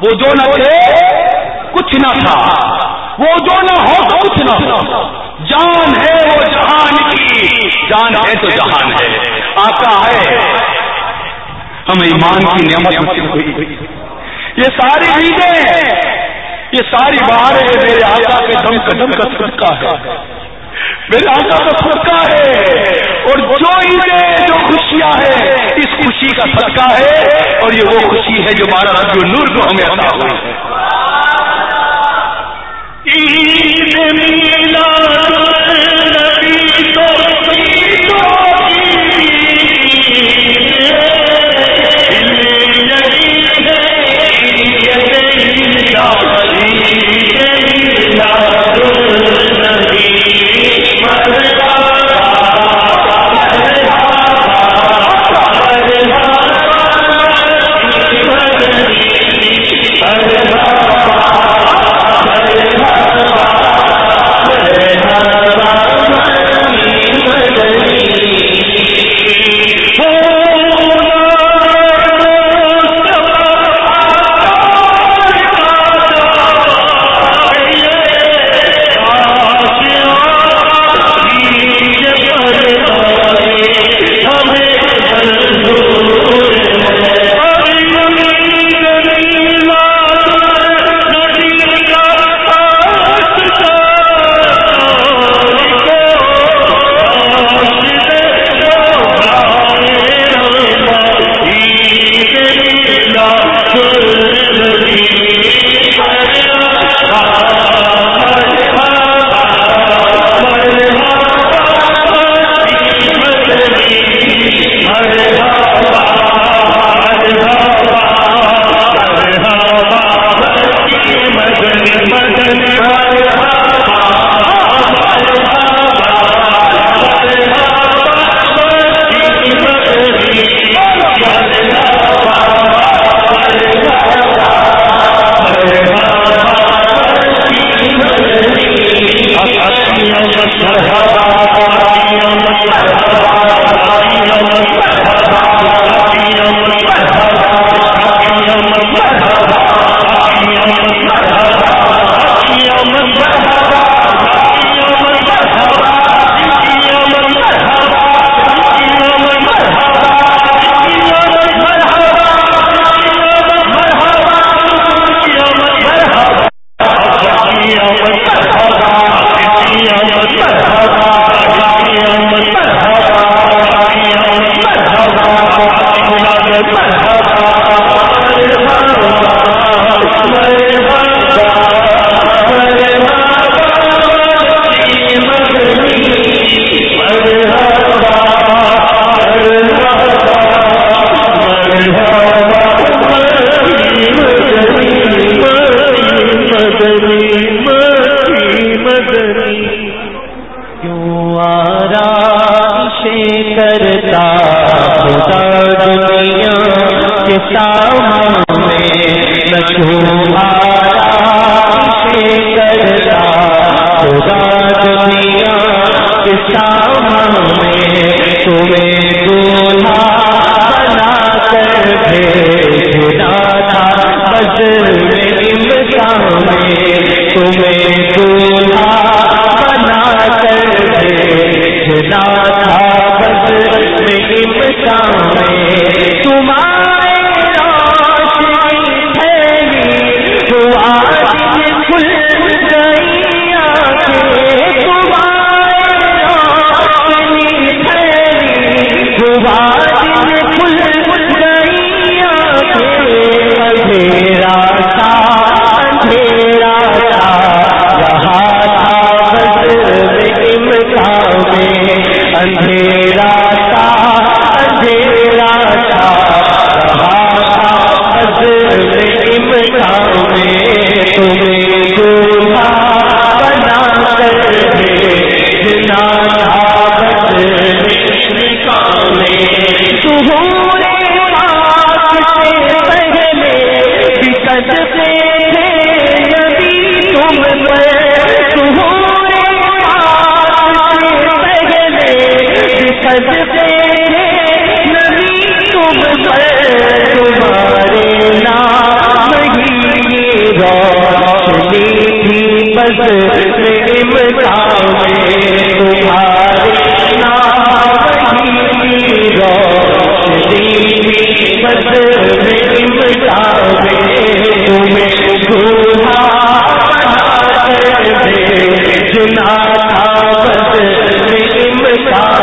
وہ جو نہ تھے کچھ نہ تھا، وہ جو نہ ہو تو کچھ نہ ہو، جان ہے وہ جہان کی، جان ہے تو جہان ہے، آقا ہے ہمیں ایمان کی نعمت نصیب ہوئی، یہ ساری عیدیں یہ ساری بہاریں میرے آقا کے دم قدم کا صدقہ ہے، میرے آقا کا صدقہ ہے، اور جو عیدیں جو خوشیاں ہیں اس خوشی کا صدقہ ہے، اور یہ وہ خوشی ہے جو بارہ ربیع النور کو ہمیں عطا ہوئی ہے۔ عید میلاد النبی تو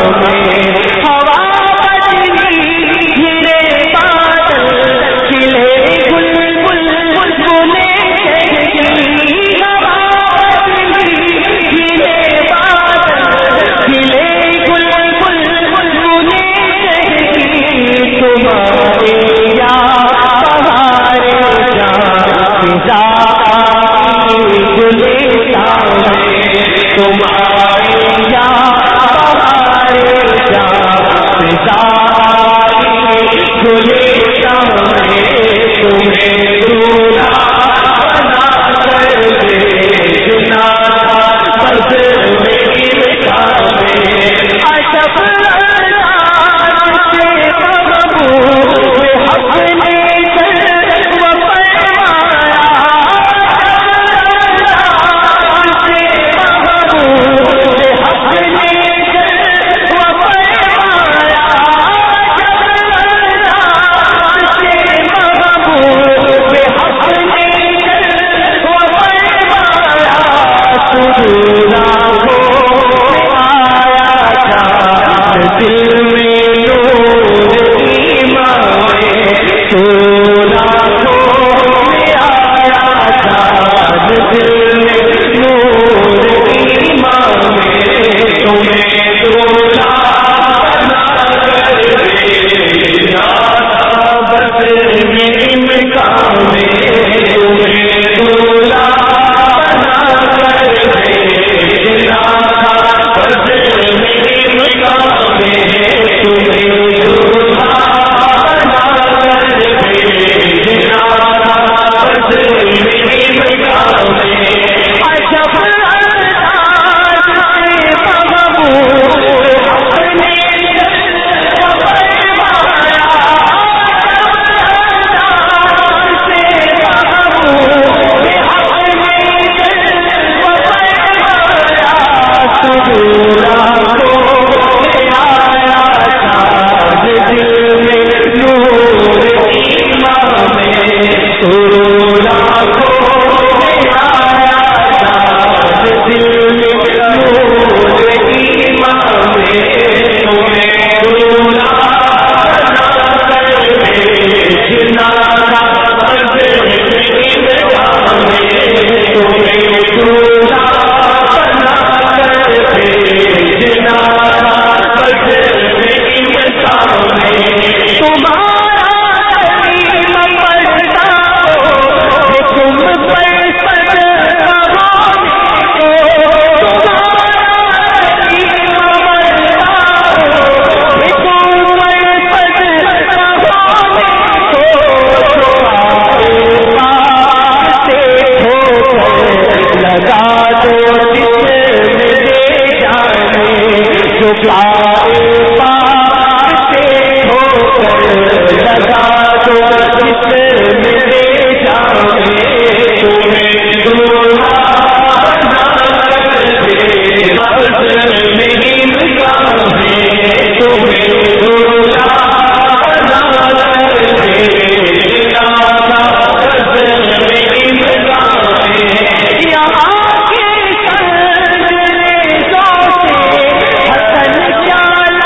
چال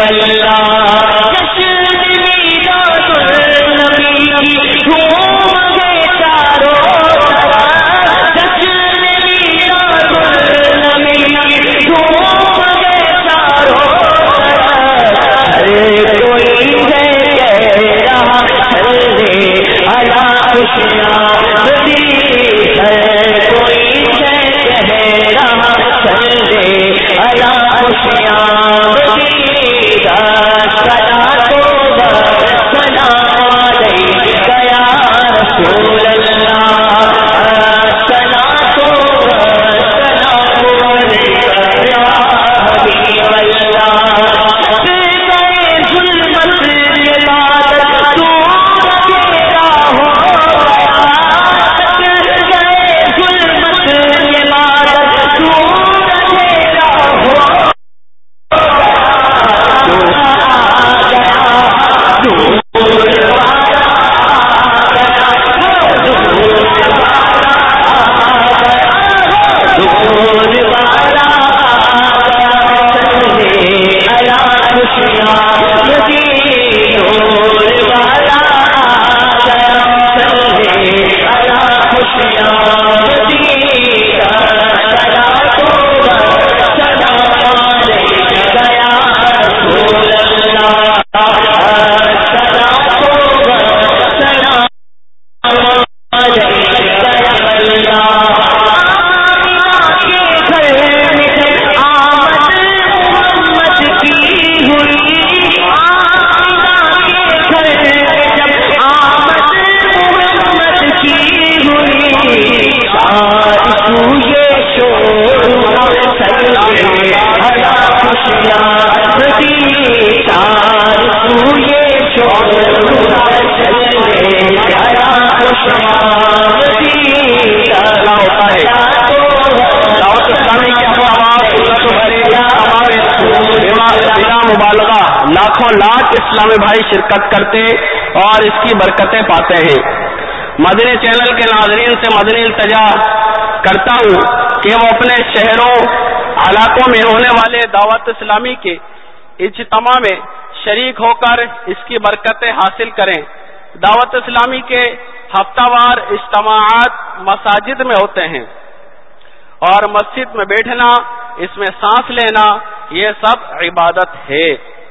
واللہ جشن میلاد النبی جھوم گئے چاروں طرف جشن میلاد النبی جھوم گئے چاروں طرف ہر کوئی ہے کہہ رہا صلی علی خوشیاں ہر کوئی ہے کہہ رہا صلی علی خوشیاں لاکھوں لاکھ اسلامی بھائی شرکت کرتے اور اس کی برکتیں پاتے ہیں۔ مدنی چینل کے ناظرین سے مدنی التجا کرتا ہوں کہ وہ اپنے شہروں علاقوں میں ہونے والے دعوت اسلامی کے اجتماع میں شریک ہو کر اس کی برکتیں حاصل کریں۔ دعوت اسلامی کے ہفتہ وار اجتماعات مساجد میں ہوتے ہیں اور مسجد میں بیٹھنا، اس میں سانس لینا، یہ سب عبادت ہے۔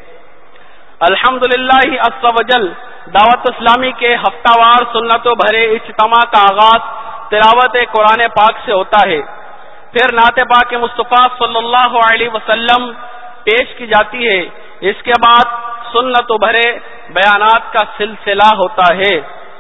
الحمدللہ عز و جل دعوت اسلامی کے ہفتہ وار سنتوں بھرے اجتماع کا آغاز تلاوت قرآن پاک سے ہوتا ہے، پھر نعت پاک مصطفیٰ صلی اللہ علیہ وسلم پیش کی جاتی ہے، اس کے بعد سنتوں بھرے بیانات کا سلسلہ ہوتا ہے۔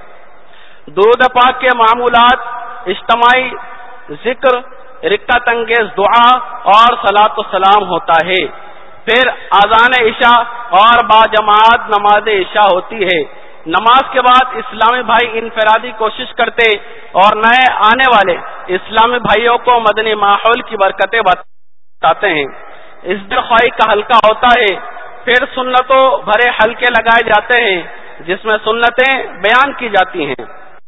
درود پاک کے معمولات، اجتماعی ذکر، رکعت انگیز دعا اور صلاۃ و سلام ہوتا ہے، پھر اذان عشاء اور باجماعت نماز عشاء ہوتی ہے۔ نماز کے بعد اسلامی بھائی انفرادی کوشش کرتے اور نئے آنے والے اسلامی بھائیوں کو مدنی ماحول کی برکتیں بتاتے ہیں۔ اس دن خواہی کا حلقہ ہوتا ہے، پھر سنتوں بھرے حلقے لگائے جاتے ہیں جس میں سنتیں بیان کی جاتی ہیں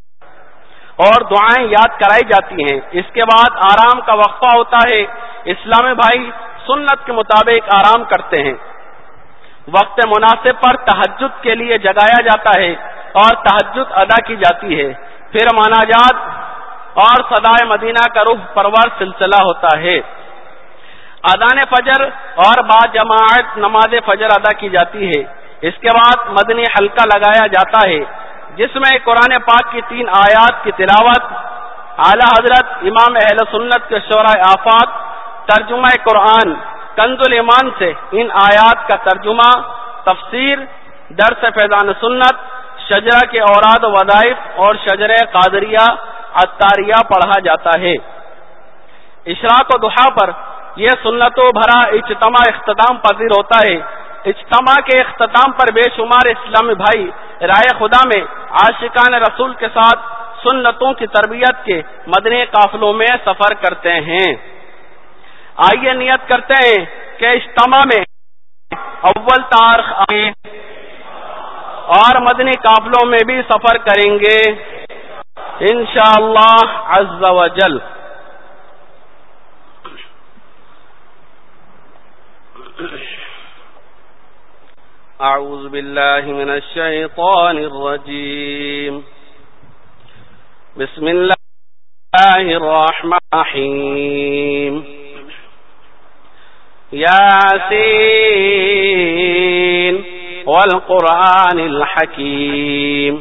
اور دعائیں یاد کرائی جاتی ہیں۔ اس کے بعد آرام کا وقفہ ہوتا ہے، اسلامی بھائی سنت کے مطابق آرام کرتے ہیں۔ وقت مناسب پر تہجد کے لیے جگایا جاتا ہے اور تہجد ادا کی جاتی ہے، پھر مناجات اور صدائے مدینہ کا روح پرور سلسلہ ہوتا ہے۔ اذان فجر اور بعد جماعت نماز فجر ادا کی جاتی ہے۔ اس کے بعد مدنی حلقہ لگایا جاتا ہے جس میں قرآن پاک کی تین آیات کی تلاوت، اعلی حضرت امام اہل سنت کے شورائے آفات ترجمہ قرآن کنز الایمان سے ان آیات کا ترجمہ، تفسیر، درس فیضان سنت، شجرہ کے اوراد و وظائف اور شجرہ قادریہ عطاریہ پڑھا جاتا ہے۔ اشراق و ضحیٰ پر یہ سنتوں بھرا اجتماع اختتام پذیر ہوتا ہے۔ اجتماع کے اختتام پر بے شمار اسلامی بھائی رائے خدا میں عاشقان رسول کے ساتھ سنتوں کی تربیت کے مدنی قافلوں میں سفر کرتے ہیں۔ آئیے نیت کرتے ہیں کہ اجتماع میں اول تاریخ آئیں اور مدنی قافلوں میں بھی سفر کریں گے انشاءاللہ عز و جل۔ أعوذ بالله من الشيطان الرجيم. بسم الله الرحمن الرحيم. ياسين والقرآن الحكيم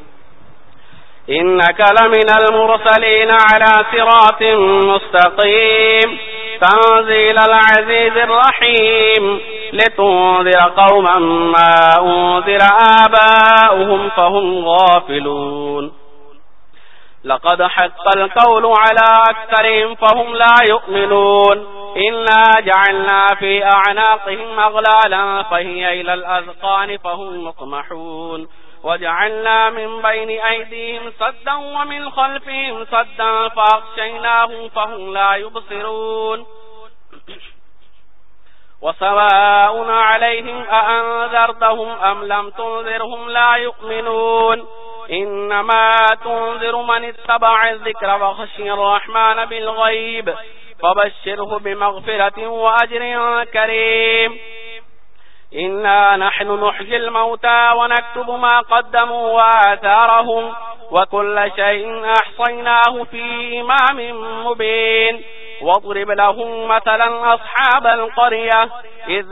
إنك لمن المرسلين على صراط مستقيم تنزيل العزيز الرحيم لتنذر قوما ما أنذر آباؤهم فهم غافلون لقد حق القول على أكثرهم فهم لا يؤمنون إنا جعلنا في أعناقهم أغلالا فهي إلى الأذقان فهم مقمحون وجعلنا من بين أيديهم سدا ومن خلفهم سدا فأغشيناهم فهم لا يبصرون وسواء عليهم أأنذرتهم أم لم تنذرهم لا يؤمنون إنما تنذر من اتبع الذكر وخشي الرحمن بالغيب فبشره بمغفرة وأجر كريم إنا نحن نحيي الموتى ونكتب ما قدموا وآثارهم وكل شيء أحصيناه في إمام مبين واضرب لهم مثلا أصحاب القرية إذ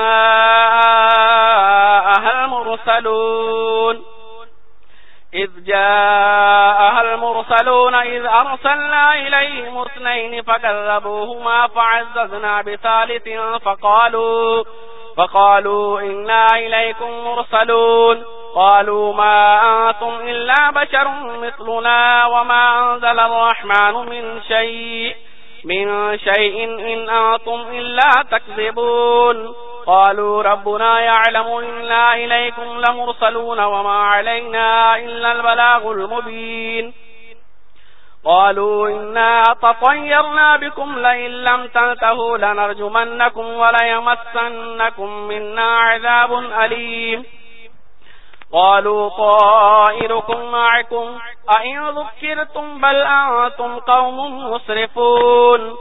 جاءها المرسلون إذ جاءها المرسلون إذ أرسلنا إليهم اثنين فكذبوهما فعززنا بثالث فقالوا فقالوا إنا إليكم مرسلون قالوا ما أنتم إلا بشر مثلنا وما أنزل الرحمن من شيء من شيء إن أنتم إلا تكذبون قالوا ربنا يعلم إنا إليكم لمرسلون وما علينا إلا البلاغ المبين قالوا إنا تطيرنا بكم لئن لم تنتهوا لنرجمنكم وليمسنكم منا عذاب أليم قالوا طائركم معكم أئن ذكرتم بل أنتم قوم مسرفون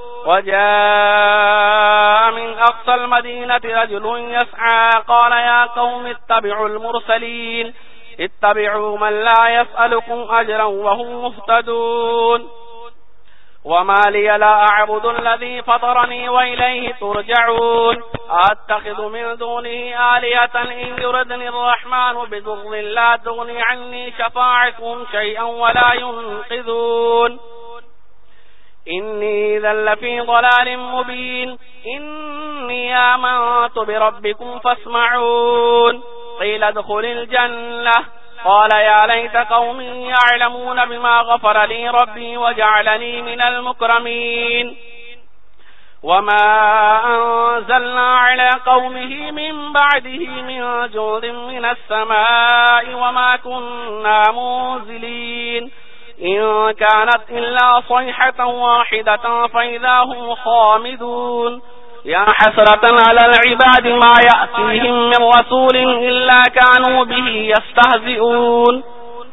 وجاء من أقصى المدينة رجل يسعى قال يا قوم اتبعوا المرسلين اتبعوا من لا يسألكم أجرا وهم مهتدون وما لي لا أعبد الذي فطرني وإليه ترجعون أتخذ من دونه آلهة إن يردني الرحمن بضر لا تغني عني شفاعتهم شيئا ولا ينقذون إني إذا لفي ضلال مبين إني آمنت بربكم فاسمعون قيل ادخل الجنة قال يا ليت قومي يعلمون بما غفر لي ربي وجعلني من المكرمين وما أنزلنا على قومه من بعده من جود من السماء وما كنا منزلين إن كانت إلا صيحة واحدة فإذا هم خامدون يا حسرة على العباد ما يأتيهم من رسول إلا كانوا به يستهزئون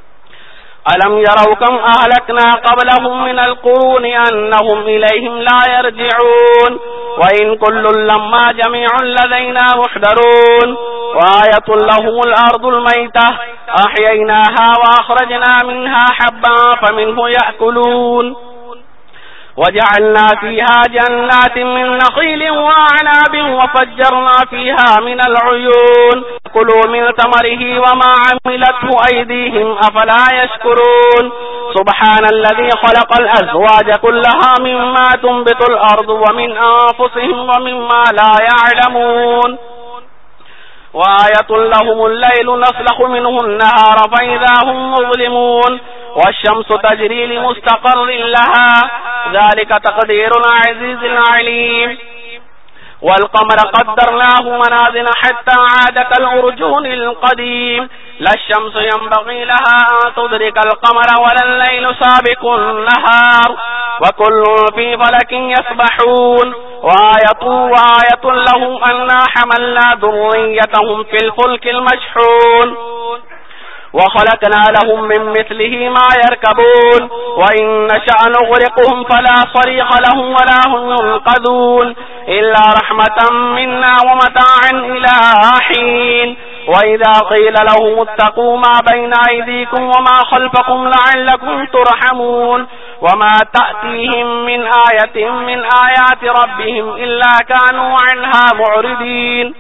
ألم يروا كم أهلكنا قبلهم من القرون أنهم إليهم لا يرجعون وإن كل لما جميع لدينا محضرون وآية لهم الأرض الميتة أحييناها وأخرجنا منها حبا فمنه يأكلون وجعلنا فيها جنات من نخيل وأعناب وفجرنا فيها من العيون كلوا من ثمره وما عملته أيديهم أفلا يشكرون سبحان الذي خلق الأزواج كلها مما تنبت الأرض ومن أنفسهم ومما لا يعلمون وآية لهم الليل نسلخ منه النهار فإذا هم مظلمون والشمس تجري لمستقر لها ذلك تقدير العزيز العليم والقمر قدرناه منازل حتى عاد كالأرجون القديم لا الشمس ينبغي لها أن تدرك القمر ولا الليل سابق النهار وكل في فلك يسبحون وآية وآية لهم أنا حملنا ذريتهم في الفلك المشحون وخلقنا لهم من مثله ما يركبون وإن نشأ نغرقهم فلا صريخ لهم ولا هم ينقذون إلا رحمة منا ومتاعا إلى حين وإذا قيل لهم اتقوا ما بين أيديكم وما خلفكم لعلكم ترحمون وما تأتيهم من آية من آيات ربهم إلا كانوا عنها معرضين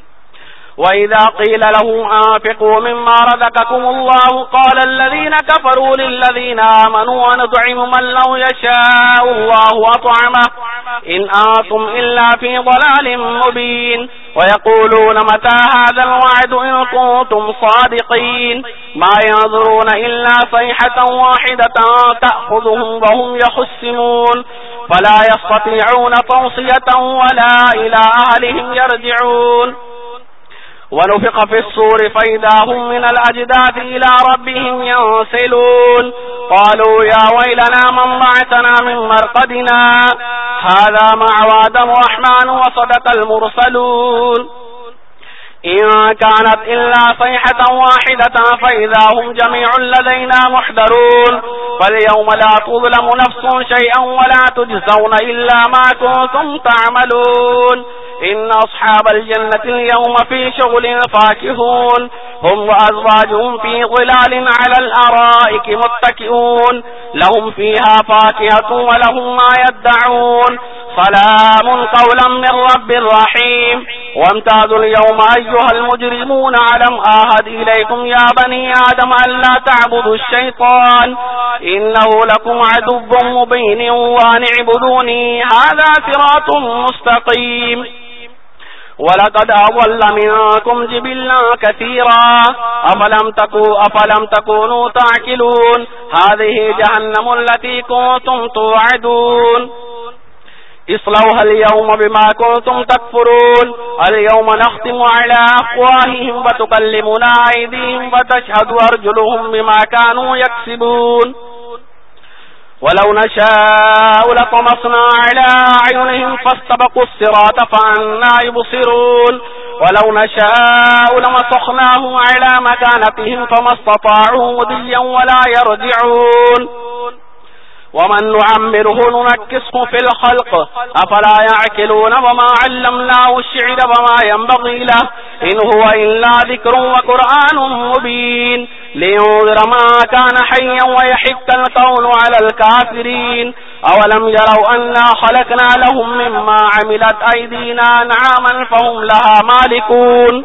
وإذا قيل لهم أنفقوا مما رزقكم الله قال الذين كفروا للذين آمنوا ونطعم من لو يشاء الله أطعمه إن أنتم إلا في ضلال مبين ويقولون متى هذا الوعد إن كنتم صادقين ما ينظرون إلا صيحة واحدة تأخذهم وهم يخصمون فلا يستطيعون توصية ولا إلى أهلهم يرجعون ونفخ في الصور فإذا هم من الأجداث إلى ربهم ينسلون قالوا يا ويلنا من بعثنا من مرقدنا هذا ما وعد الرحمن وصدق المرسلون إن كانت إلا صيحة واحدة فإذا هم جميع لدينا محضرون فاليوم لا تظلم نفس شيئا ولا تجزون إلا ما كنتم تعملون إن أصحاب الجنة اليوم في شغل فاكهون هم وأزواجهم في ظلال على الأرائك متكئون لهم فيها فاكهة ولهم ما يدعون سلام قولا من رب رحيم وامتازوا اليوم أيها المجرمون ألم أعهد إليكم يا بني آدم ألا تعبدوا الشيطان إنه لكم عدو مبين وأن اعبدوني هذا صراط مستقيم وَلَقَدْ أَضَلَّ مِنكُمْ جِبِلًّا كَثِيرًا أَفَلَمْ تَكُونُوا أَفَلَمْ تَكُونُوا تَعْقِلُونَ هَذِهِ جَهَنَّمُ الَّتِي كُنتُمْ تُوعَدُونَ اصلوها اليوم بما كنتم تكفرون اليوم نختم على أفواههم وتكلمنا أيديهم وتشهد أرجلهم بما كانوا يكسبون ولو نشاء لطمسنا على أعينهم فاستبقوا الصراط فأنى يبصرون ولو نشاء لمسخناهم على مكانتهم فما استطاعوا مضيا ولا يرجعون ومن نعمره ننكسه في الخلق أفلا يعقلون وما علمناه الشعر وما ينبغي له إن هو إلا ذكر وقرآن مبين لينذر ما كان حيا ويحق القول على الكافرين أولم يروا أنا خلقنا لهم مما عملت أيدينا أنعاما فهم لها مالكون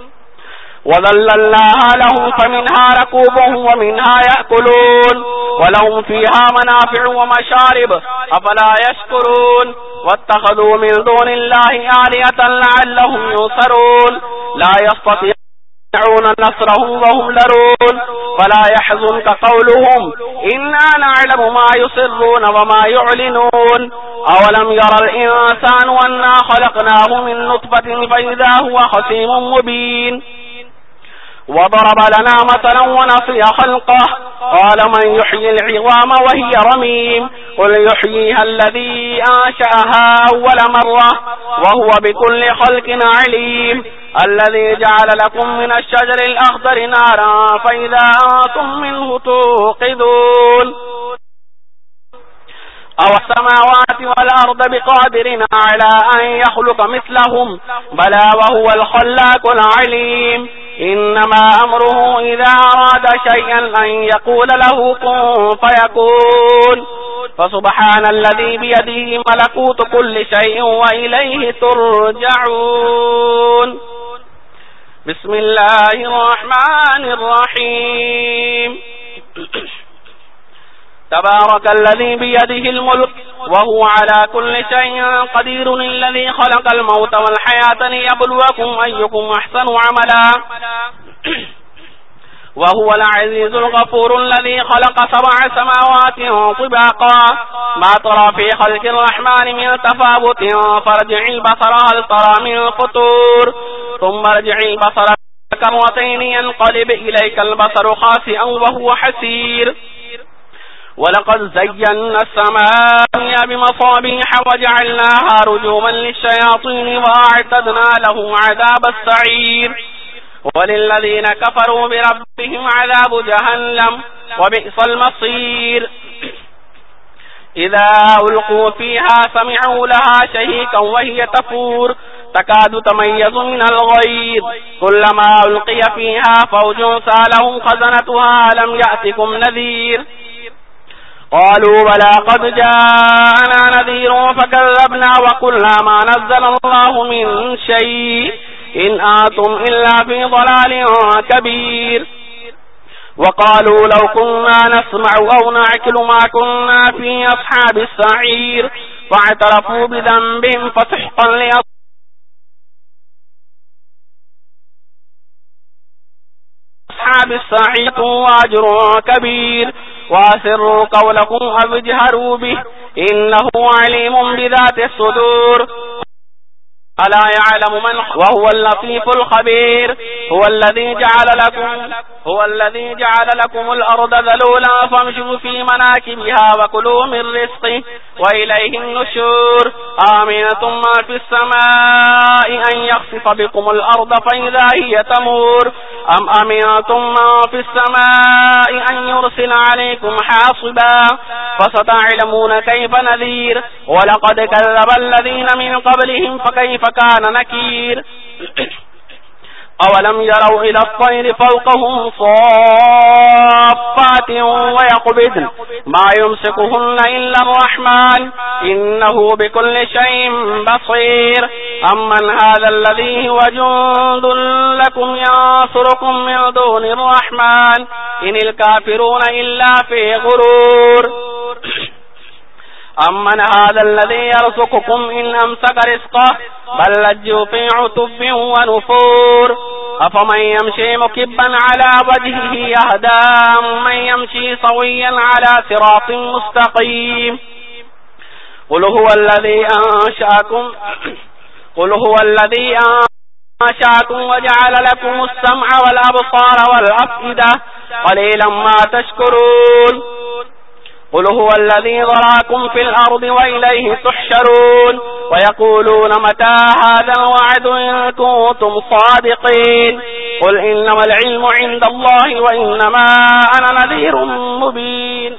وذللناها لهم فمنها ركوبهم ومنها يأكلون ولهم فيها منافع ومشارب أفلا يشكرون واتخذوا من دون الله آلهة لعلهم ينصرون لا يستطيعون نصرهم وهم لرون فلا يحزنك قولهم إنا نعلم ما يسرون وما يعلنون أولم يرى الإنسان أنا خلقناه من نطفة فإذا هو خصيم مبين وضرب لنا مثلا ونسي خلقه قال من يحيي العظام وهي رميم قل يحييها الذي أنشأها أول مرة وهو بكل خلق عليم الذي جعل لكم من الشجر الأخضر نارا فإذا أنتم منه توقدون أو السماوات والأرض بقادر على أن يخلق مثلهم بلى وهو الخلاق العليم إنما أمره إذا أراد شيئا أن يقول له كن فيكون فسبحان الذي بيده ملكوت كل شيء وإليه ترجعون بسم الله الرحمن الرحيم تبارك الذي بيده الملك وهو على كل شيء قدير الذي خلق الموت والحياة ليبلوكم أيكم أحسن عملا وهو العزيز الغفور الذي خلق سبع سماوات طباقا ما ترى في خلق الرحمن من تفاوت فارجع البصر هل ترى من فطور ثم ارجع البصر كرتين ينقلب إليك البصر خاسئا وهو حسير ولقد زينا السماء بمصابيح وجعلناها رجوما للشياطين وأعتدنا لهم عذاب السعير وللذين كفروا بربهم عذاب جهنم وبئس المصير إذا ألقوا فيها سمعوا لها شهيقا وهي تفور تكاد تميز من الغيظ كلما ألقي فيها فوج سألهم خزنتها ألم يأتكم نذير قالوا بلى قد جاءنا نذير فكذبنا وقلنا ما نزل الله من شيء إن أنتم إلا في ضلال كبير وقالوا لو كنا نسمع أو نعقل ما كنا في أصحاب السعير فاعترفوا بذنبهم فسحقا لأصحاب السعير وأجر كبير وأسروا قولكم أو اجهروا به إنه عليم بذات الصدور ألا يعلم من وهو اللطيف الخبير هو الذي جعل لكم هو الذي جعل لكم الأرض ذلولا فامشوا في مناكبها وكلوا من رزقه وإليه النشور آمنتم ما في السماء أن يخسف بكم الأرض فإذا هي تمور أم أمنتم ما في السماء أن يرسل عليكم حاصبا فستعلمون كيف نذير ولقد كذب الذين من قبلهم فكيف كان نكير أولم يروا إلى الطير فوقهم صافات ويقبضن ما يمسكهن إلا الرحمن إنه بكل شيء بصير أمن هذا الذي هو جند لكم ينصركم من دون الرحمن إن الكافرون إلا في غرور أمن هذا الذي يرزقكم إن أمسك رزقه بل لجوا في عتب ونفور أفمن يمشي مكبا على وجهه يهدى من يمشي سويا على صراط مستقيم قل هو الذي أنشأكم قل هو الذي أنشأكم وجعل لكم السمع والأبصار والأفئدة قليلا ما تشكرون قل هو الذي ذراكم في الأرض وإليه تحشرون ويقولون متى هذا الوعد إن كنتم صادقين قل إنما العلم عند الله وإنما أنا نذير مبين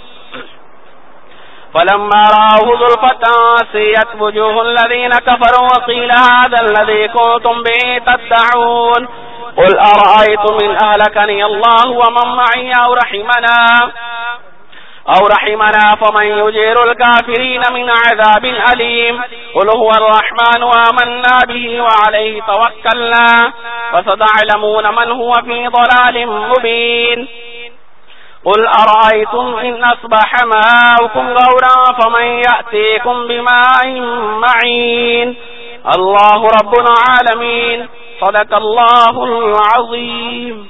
فلما رأوه زلفة سيئت وجوه الذين كفروا وقيل هذا الذي كنتم به تدعون قل أرأيتم إن أهلكني الله ومن معي أو رحمنا أو رحمنا فمن يجير الكافرين من عذاب أليم قل هو الرحمن وآمنا به وعليه توكلنا فستعلمون من هو في ضلال مبين قل أرأيتم إن أصبح ماؤكم غورا فمن يأتيكم بماء معين الله رب العالمين صدق الله العظيم.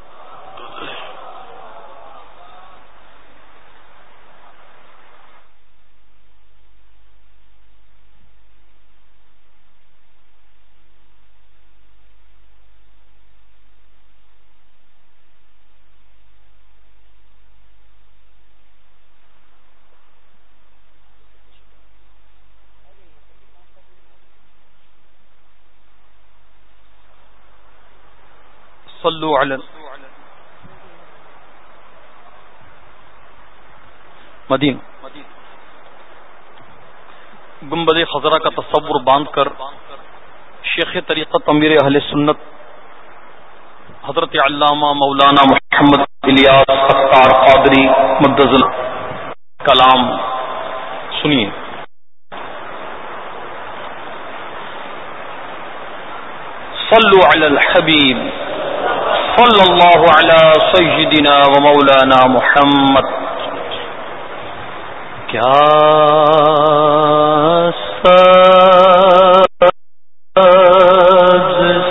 صلوا علی مدین. گنبد خضرا کا تصور باندھ کر شیخ طریقت امیر اہل سنت حضرت علامہ مولانا محمد الیاس ستار قادری مدظ کلام سنیے. صلوا علی الحبیب صلی اللہ علی سیدنا و مولانا محمد. کیا ساز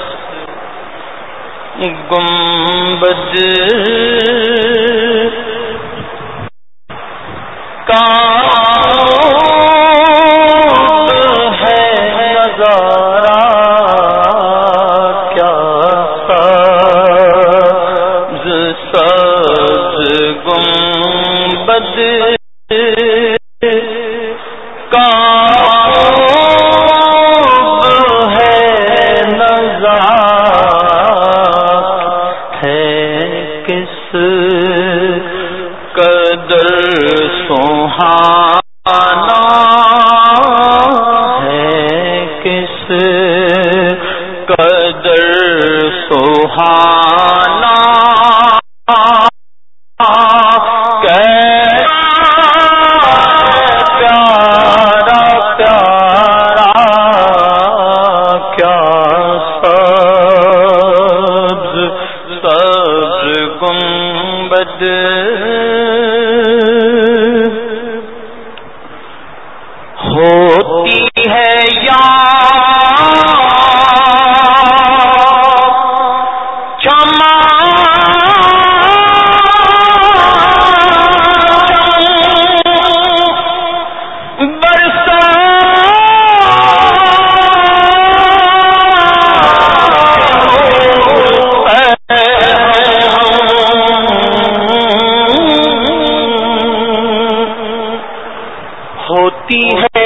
گنبد کا سہانا ہوتی ہے یا چما برسا ہوتی ہے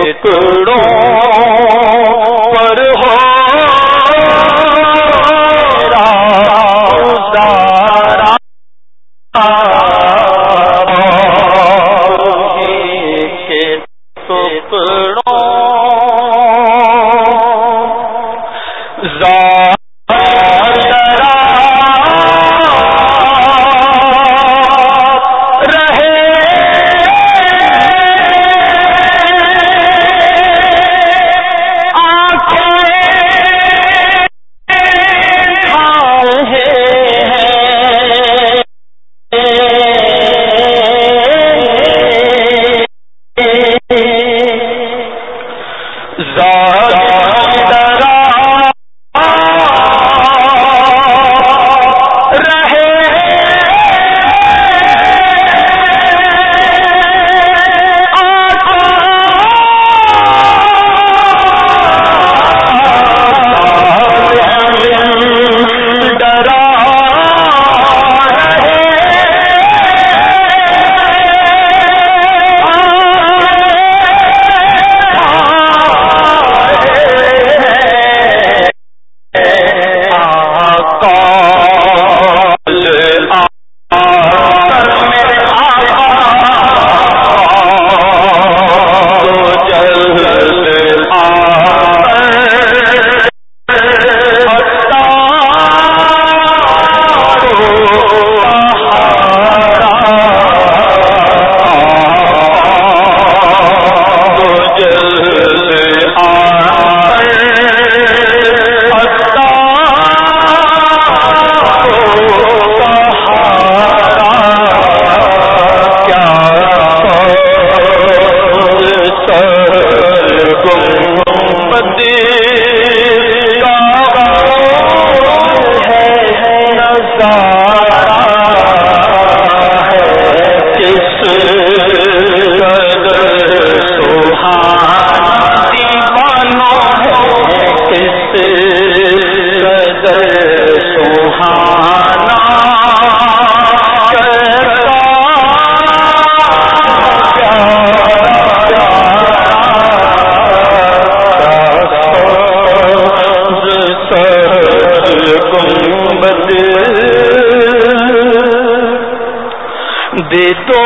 ٹکڑوں پر ہو گنبد دے دو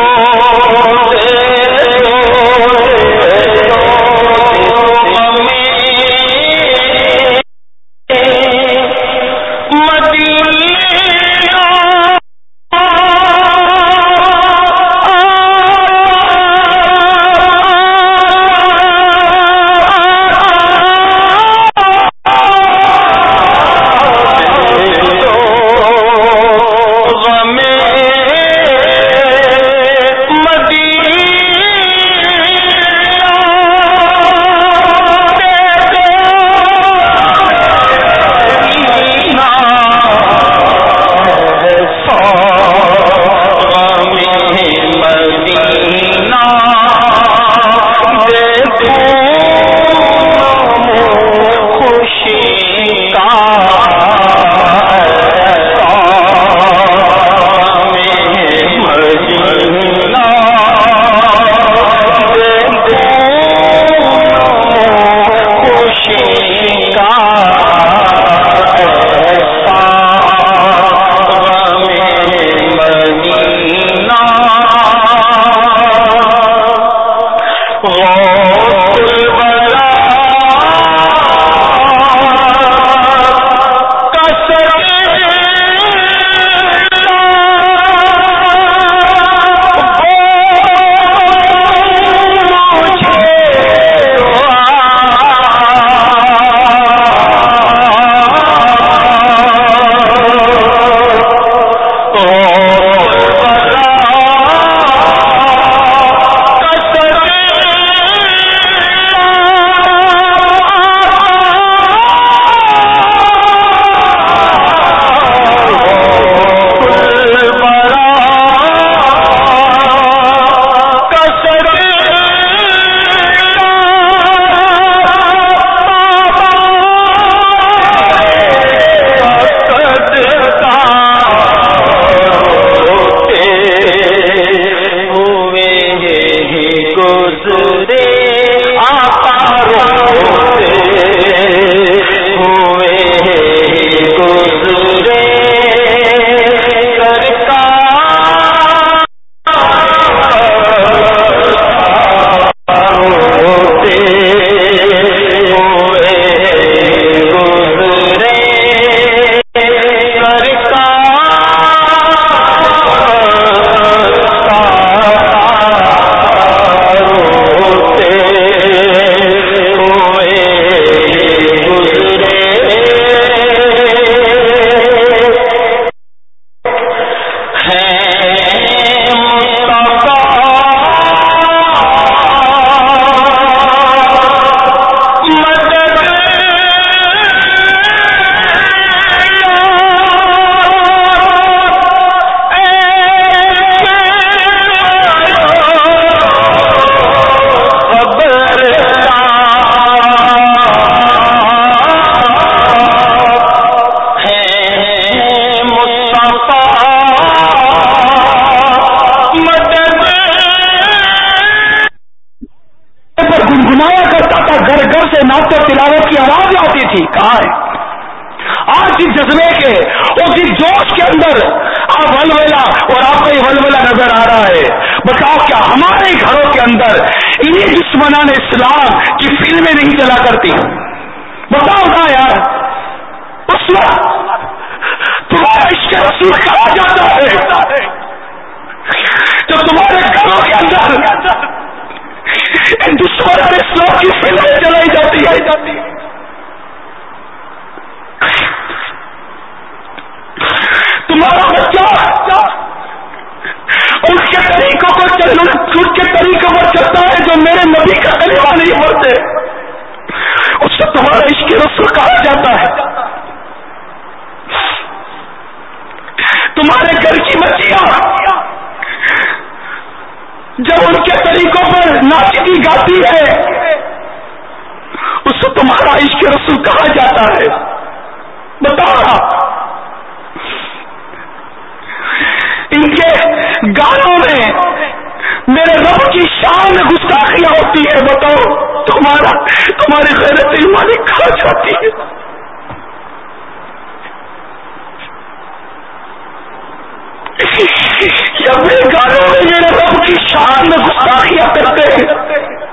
کہ اپنے گانوں میں میرے رب کی شان میں گستاخیاں کرتے ہیں.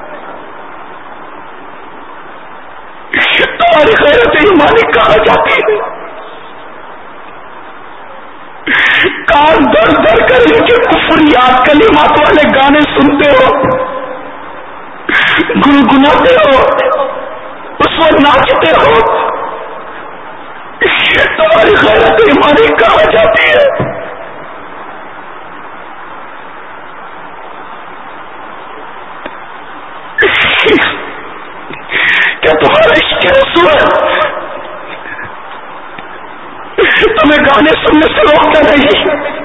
تمہاری غیرت ایمانی کہاں جاتی ہے؟ کان در در کر ان کے کفریات کلمات والے گانے سنتے ہو، گنگناتے ہو، اس وقت ناچتے ہو. تمہاری غیرت ایمانی کہاں جاتی ہے؟ کیا تمہارا عشق رسول تمہیں گانے سننے سے روکتا نہیں؟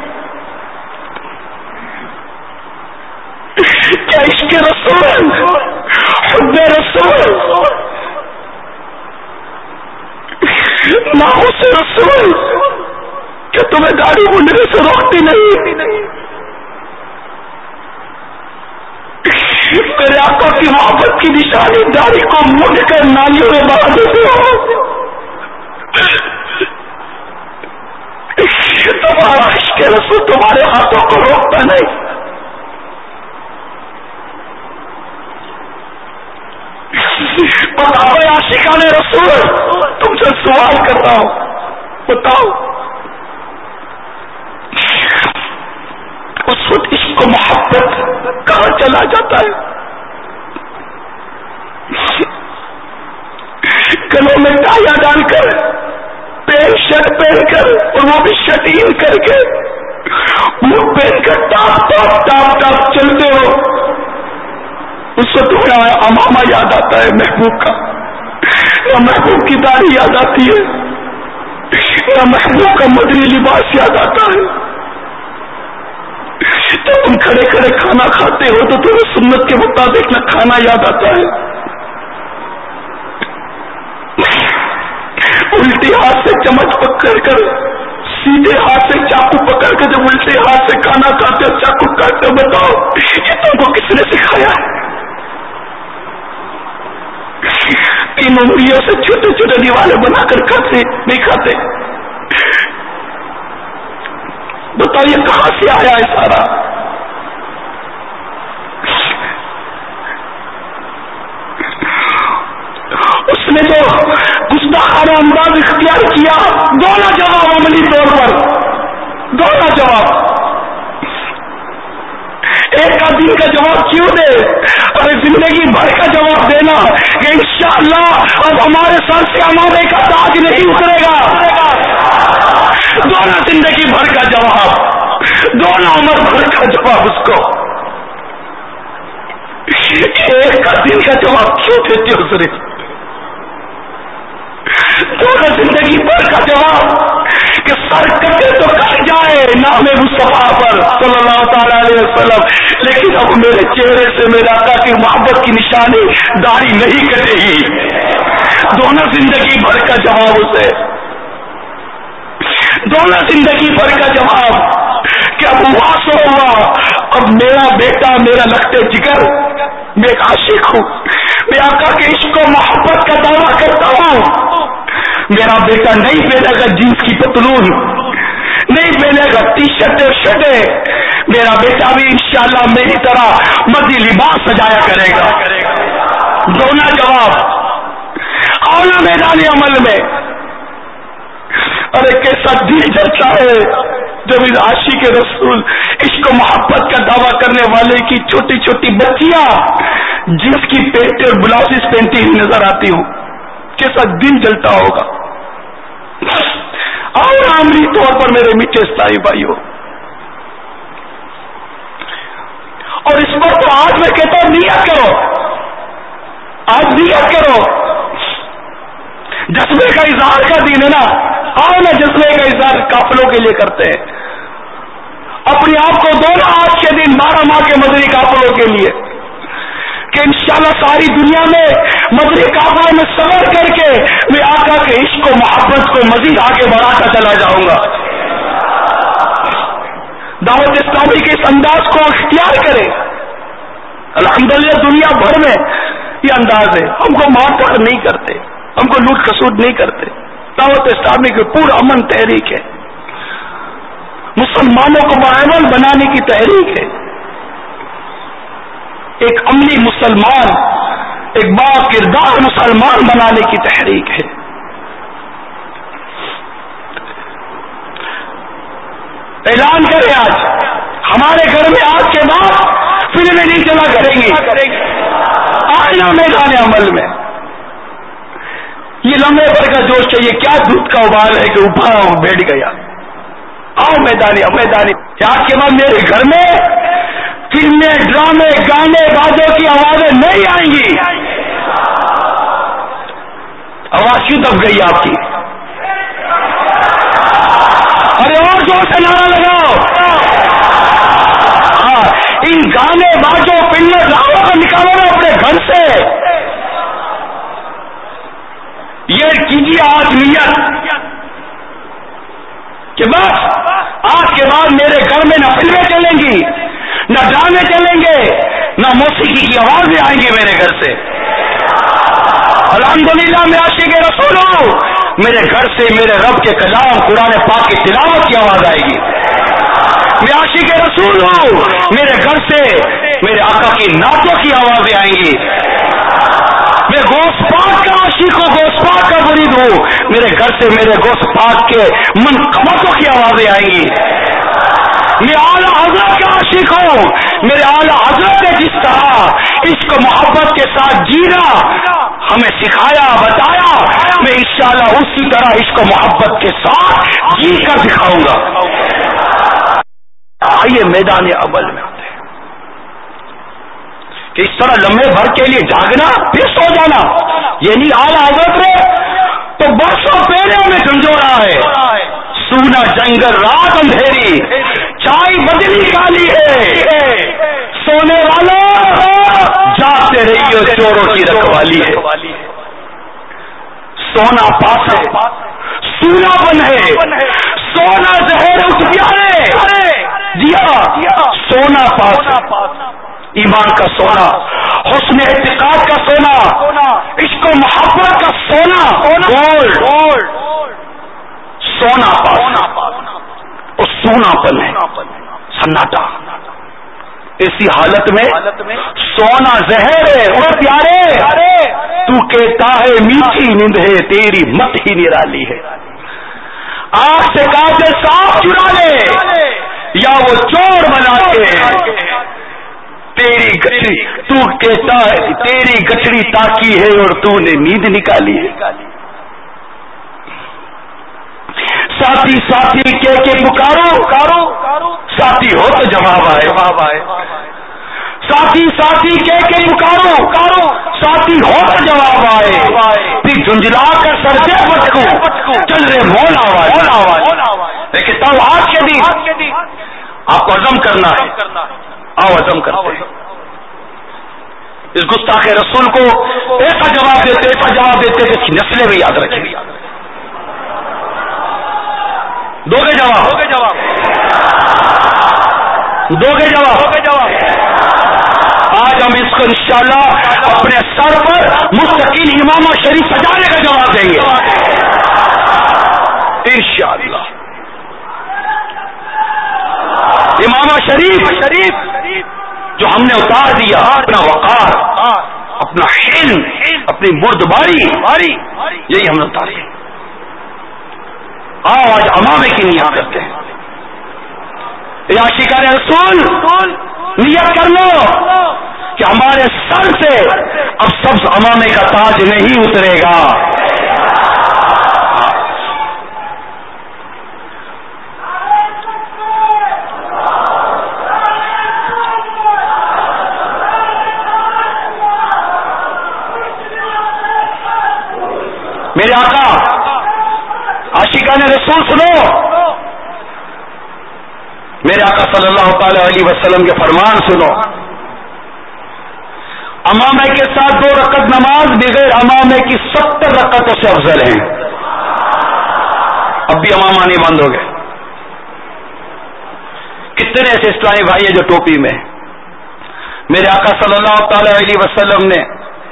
کیا عشق رسول، حب رسول، ناموس رسول کیا تمہیں داڑھی منڈنے سے روکتی نہیں؟ میرے آقا کی محبت کی نشانی داڑھی کو مڑ کر نالیوں میں بہا دیتے ہو. تمہارا عشق رسول تمہارے ہاتھوں کو روکتا نہیں. بتاؤ عاشقان رسول، تم سے سوال کرتا ہوں، بتاؤ اس وقت عشق و محبت کہاں چلا جاتا ہے؟ گلوں میں ٹایا ڈال کر، پین شرٹ پہن کر، اور وہ بھی شٹین کر کے، منہ پہن کر ٹاپ ٹاپ ٹاپ ٹاپ چلتے ہو. اس وقت تمہیں امامہ یاد آتا ہے محبوب کا، یا محبوب کی داڑھی یاد آتی ہے، یا محبوب کا مدری لباس یاد آتا ہے. جب تم کھڑے کھڑے کھانا کھاتے ہو تو تمہیں سنت کے مطابق نہ کھانا یاد آتا ہے. الٹے ہاتھ سے چمچ پکڑ کر، سیدھے ہاتھ سے چاقو پکڑ کر جب الٹے ہاتھ سے کھانا کھاتے ہو، چاقو کاٹتے ہو، بتاؤ یہ تم کو کس نے سکھایا ہے؟ تین انگلیوں سے چھوٹے چھوٹے دیوالے بنا کر کھاتے نہیں کھاتے؟ بتاؤ یہ کہاں سے آیا ہے سارا؟ اس نے جو گستاخانہ انداز اختیار کیا، دونوں جواب عملی طور پر، دونوں جواب. ایک کا دن کا جواب کیوں دے، اور زندگی بھر کا جواب دینا کہ انشاءاللہ اب ہمارے سر سے امامے کا تاج نہیں اترے گا. دونوں زندگی بھر کا جواب، دونوں عمر بھر کا جواب. اس کو ایک کا دن کا جواب کیوں دیتے ہو؟ صرف دونوں زندگی بھر کا جواب کہ سر کٹے تو کٹ جائے نام مصطفیٰ پر صلی اللہ تعالی علیہ وسلم، لیکن اب میرے چہرے سے میرے آقا کی محبت کی نشانی داڑھی نہیں کٹے گی. دونوں زندگی بھر کا جواب اسے، دونوں زندگی بھر کا جواب کہ اب ہوا سو ہوا، اب میرا بیٹا میرا لگتے جگر، میں ایک عاشق ہوں، میں آقا کے عشق و محبت کا دعویٰ کرتا ہوں. میرا بیٹا نہیں پہنے گا جینس کی پتلون، نہیں پہنے گا ٹی شرٹ اور شرٹیں، میرا بیٹا بھی انشاءاللہ میری طرح مدی لباس سجایا کرے گا. دونوں جواب آنا میدان عمل میں. ارے کیسا دل جلتا ہے جب اس عاشق رسول عشق و محبت کا دعویٰ کرنے والے کی چھوٹی چھوٹی بچیاں جنس کی پینٹ اور بلاؤز پہنتی ہوئی نظر آتی ہوں. کیسا دل جلتا ہوگا. اور عملی طور پر میرے میٹھے اسلامی بھائیوں، اور اس پر تو آج میں کہتا ہوں نیت کرو، آج نیت کرو. جذبے کا اظہار کا دن ہے نا، آؤ نا جذبے کا اظہار قافلوں کے لیے کرتے ہیں. اپنے آپ کو دو نا آج کے دن بارہ ماہ کے مدنی قافلوں کے لیے کہ انشاءاللہ ساری دنیا میں مدنی قافلوں میں سفر کر کے میں آقا کے عشق و محبت کو مزید آگے بڑھاتا چلا جاؤں گا. دعوت اسلامی کے اس انداز کو اختیار کرے. الحمدللہ دنیا بھر میں یہ انداز ہے. ہم کو مار پکڑ نہیں کرتے، ہم کو لوٹ کھسوٹ نہیں کرتے. دعوت اسلامی کی پورا امن تحریک ہے. مسلمانوں کو باعمل بنانے کی تحریک ہے، ایک عملی مسلمان، ایک با کردار مسلمان بنانے کی تحریک ہے۔ اعلان کریں آج ہمارے گھر میں آج کے بعد فلمیں نہیں چلا کریں گی، آئنا میدان عمل میں یہ لمحے بھر کا جوش ہے، یہ کیا دودھ کا ابال ہے کہ ابھرا ہوں بیٹھ گیا، آؤ میدانی میدانی آج کے بعد میرے گھر میں فلمیں، ڈرامے، گانے، بازوں کی آوازیں نہیں آئیں گی۔ آواز کیوں دب گئی آپ کی؟ ارے اور زور سے نعرہ لگاؤ۔ ہاں، ان گانے، بازوں، فلمیں، ڈراموں کو نکالو نا اپنے گھر سے۔ یہ کیجیے آج نیت کہ بس آج کے بعد میرے گھر میں نہ فلمیں چلیں گی، نہ ڈرامے چلیں گے، نہ موسیقی کی آوازیں آئیں گی میرے گھر سے۔ الحمدللہ میں عاشق رسول ہوں، میرے گھر سے میرے رب کے کلام قرآن پاک کی تلاوت کی آواز آئے گی۔ میں عاشق رسول ہوں، میرے گھر سے میرے آقا کی نعتوں کی آوازیں آئیں گی۔ میں غوث پاک کا عاشق ہوں، غوث پاک کا مرید ہوں، میرے گھر سے میرے غوث پاک کے منقبتوں کی آوازیں آئیں گی۔ میں اعلیٰ حضرت کا عاشق ہوں، میرے اعلیٰ حضرت نے جس طرح عشق محبت کے ساتھ جینا ہمیں سکھایا، بتایا، میں انشاءاللہ اسی طرح عشق محبت کے ساتھ جی کر دکھاؤں گا۔ آئیے میدان عمل میں آتے ہیں کہ اس طرح لمحے بھر کے لیے جاگنا پھر سو جانا، یہ نہیں اعلیٰ حضرت نے تو برسوں پہلے میں جھنجھوڑا ہے، سونا جنگل رات اندھیری چائے بدلی نکالی ہے، سونے والوں جاتے رہیے چوروں کی رکھوالی ہے۔ سونا پاس ہے، سونا بن ہے، سونا زہر اٹھ پیارے دیا، سونا پاس، ایمان کا سونا، حسن اعتقاد کا سونا، عشق و محبت کا سونا، گولڈ سونا پاس اور سونا پن ہے، سناٹا۔ ایسی حالت میں سونا زہر ہے، اور پیارے تو کہتا ہے میٹھی نیند ہے، تیری مت ہی نرالی ہے۔ آنکھ سے کاجل صاف چرا لے یا وہ چور بنا کے، تیری گٹھڑی تو کہتا ہے تیری گٹھڑی تاکی ہے اور تو نے نیند نکالی ہے۔ ساتھی ساتھی کہہ کے پکارو، ساتھی ہو تو جواب آئے، ساتھی ساتھی کہہ کے پکارو، ساتھی ہو تو جواب آئے، پھر جھنجلا کر سر دے پٹکو، چل رہے مولا آواز۔ لیکن تب آج کے دن آپ کو عزم کرنا ہے، آؤ عزم کرتے ہیں، اس گستاخ رسول کو ایسا جواب دیتے ایسا جواب دیتے کہ اس کی نسلیں بھی یاد رکھیں گی۔ دو گے جواب، دو گے جواب، دو گے جواب۔ آج ہم اس کو انشاءاللہ اپنے سر پر مستقل امامہ شریف سجانے کا جواب دیں گے انشاءاللہ۔ امامہ شریف شریف جو ہم نے اتار دیا، اپنا وقار، اپنا حلم، اپنی مردباری، یہی ہم نے اتار دیا۔ آؤ آج امامے کی نیت کرتے ہیں، یا عاشقان رسول نیت کر لو کہ ہمارے سر سے اب سبز امامے کا تاج نہیں اترے گا۔ میرے آقا عاشقان رسول سنو، میرے آقا صلی اللہ تعالی علیہ وسلم کے فرمان سنو، امامے کے ساتھ دو رکعت نماز بغیر امامے کی ستر رکعتوں سے افضل ہیں۔ اب بھی امامہ نہیں بند ہو گئے، کتنے ایسے اسلامی بھائی ہیں جو ٹوپی میں، میرے آقا صلی اللہ تعالی علیہ وسلم نے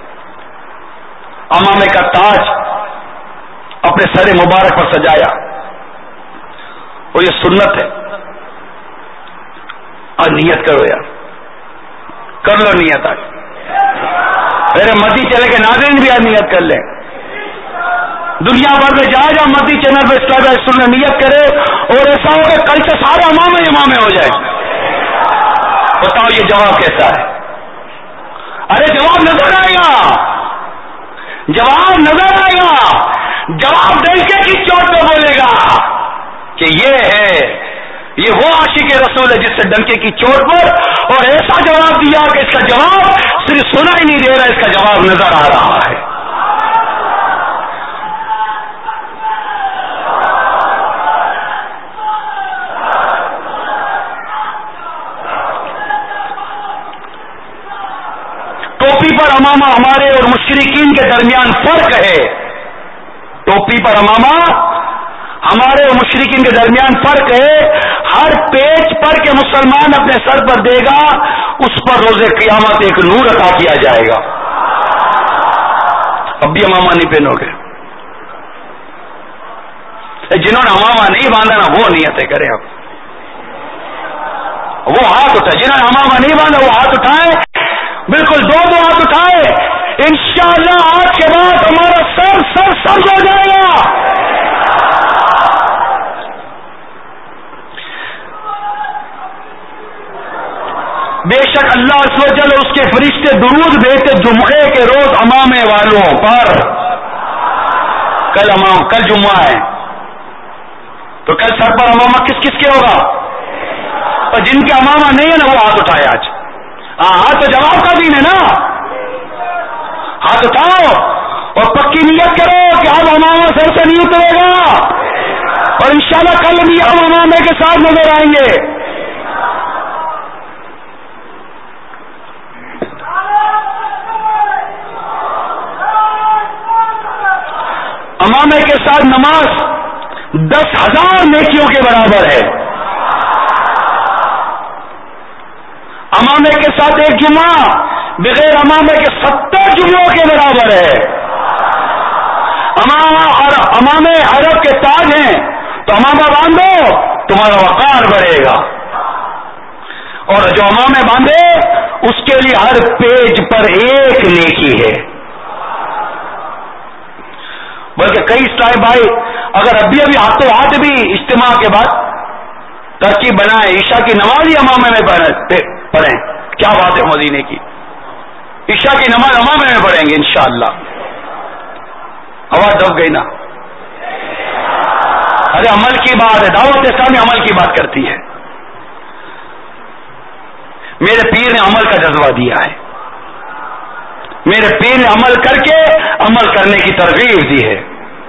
امامے کا تاج اپنے سر مبارک پر سجایا، اور یہ سنت ہے اور نیت کرو یار، کر لو نیت آج، میرے مدی چلے کے ناظرین بھی آج نیت کر لیں، دنیا بھر میں جائے جا مدی چینل پہ اسٹیٹ سننے نیت کرے اور ایسا ہو کہ کل سے سارے امامے امامے ہو جائے. بتاؤ یہ جواب کیسا ہے؟ ارے جواب نظر آئے گا، جواب نظر آئے گا، جواب ڈنکے کی چوٹ پہ بولے گا کہ یہ ہے، یہ وہ عاشق رسول ہے جس سے ڈنکے کی چوٹ پر اور ایسا جواب دیا کہ اس کا جواب صرف سنا ہی نہیں دے رہا، اس کا جواب نظر آ رہا ہے. ٹوپی پر امامہ ہمارے اور مشرکین کے درمیان فرق ہے، ٹوپی پر امامہ ہمارے اور مشرکین کے درمیان فرق ہے. ہر پیچ پر کے مسلمان اپنے سر پر دے گا اس پر روز قیامت ایک نور عطا کیا جائے گا. اب بھی امامہ نہیں پہنو گے، جنہوں نے امامہ نہیں باندھا نا وہ نیتیں کریں، اب وہ ہاتھ اٹھائے، جنہوں نے امامہ نہیں باندھا وہ ہاتھ اٹھائے، بالکل دو دو ہاتھ اٹھائے. انشاءاللہ آج کے بعد ہمارا سر سر سر ہو جائے گا. بے شک اللہ عز و جل اس کے فرشتے درود بھیجتے جمعے کے روز امامے والوں پر. کل امام کل جمعہ ہے تو کل سر پر امامہ کس کس کے ہوگا؟ اور جن کے امامہ نہیں ہے نا وہ ہاتھ اٹھائے آج. ہاں ہاتھ تو جواب کا دین ہے نا، ہاتھ اٹھاؤ اور پکی نیت کرو کہ اب امامہ سر سے نہیں اترے گا اور انشاءاللہ کل بھی ہم امامے کے ساتھ نظر آئیں گے. امامے کے ساتھ نماز دس ہزار نیکیوں کے برابر ہے. امامے کے ساتھ ایک جمعہ بغیر امامے کے ستر جمعوں کے برابر ہے. امامہ اور امامے عرب کے تاج ہیں تو امامہ باندھو تمہارا وقار بڑھے گا، اور جو امامے باندھے اس کے لیے ہر پیج پر ایک نیکی ہے. بلکہ کئی اسلامی بھائی اگر ابھی ابھی ہاتھوں ہاتھ بھی اجتماع کے بعد ترکیب بنائیں عشاء کی نماز ہی امامے میں پڑھیں، کیا بات ہے مدینے کی، عشاء کی نماز امامے میں پڑھیں گے انشاءاللہ. آواز دب گئی نا؟ ارے عمل کی بات ہے، دعوت اسلامی عمل کی بات کرتی ہے. میرے پیر نے عمل کا جذبہ دیا ہے، میرے پیر نے عمل کر کے عمل کرنے کی ترغیب دی ہے.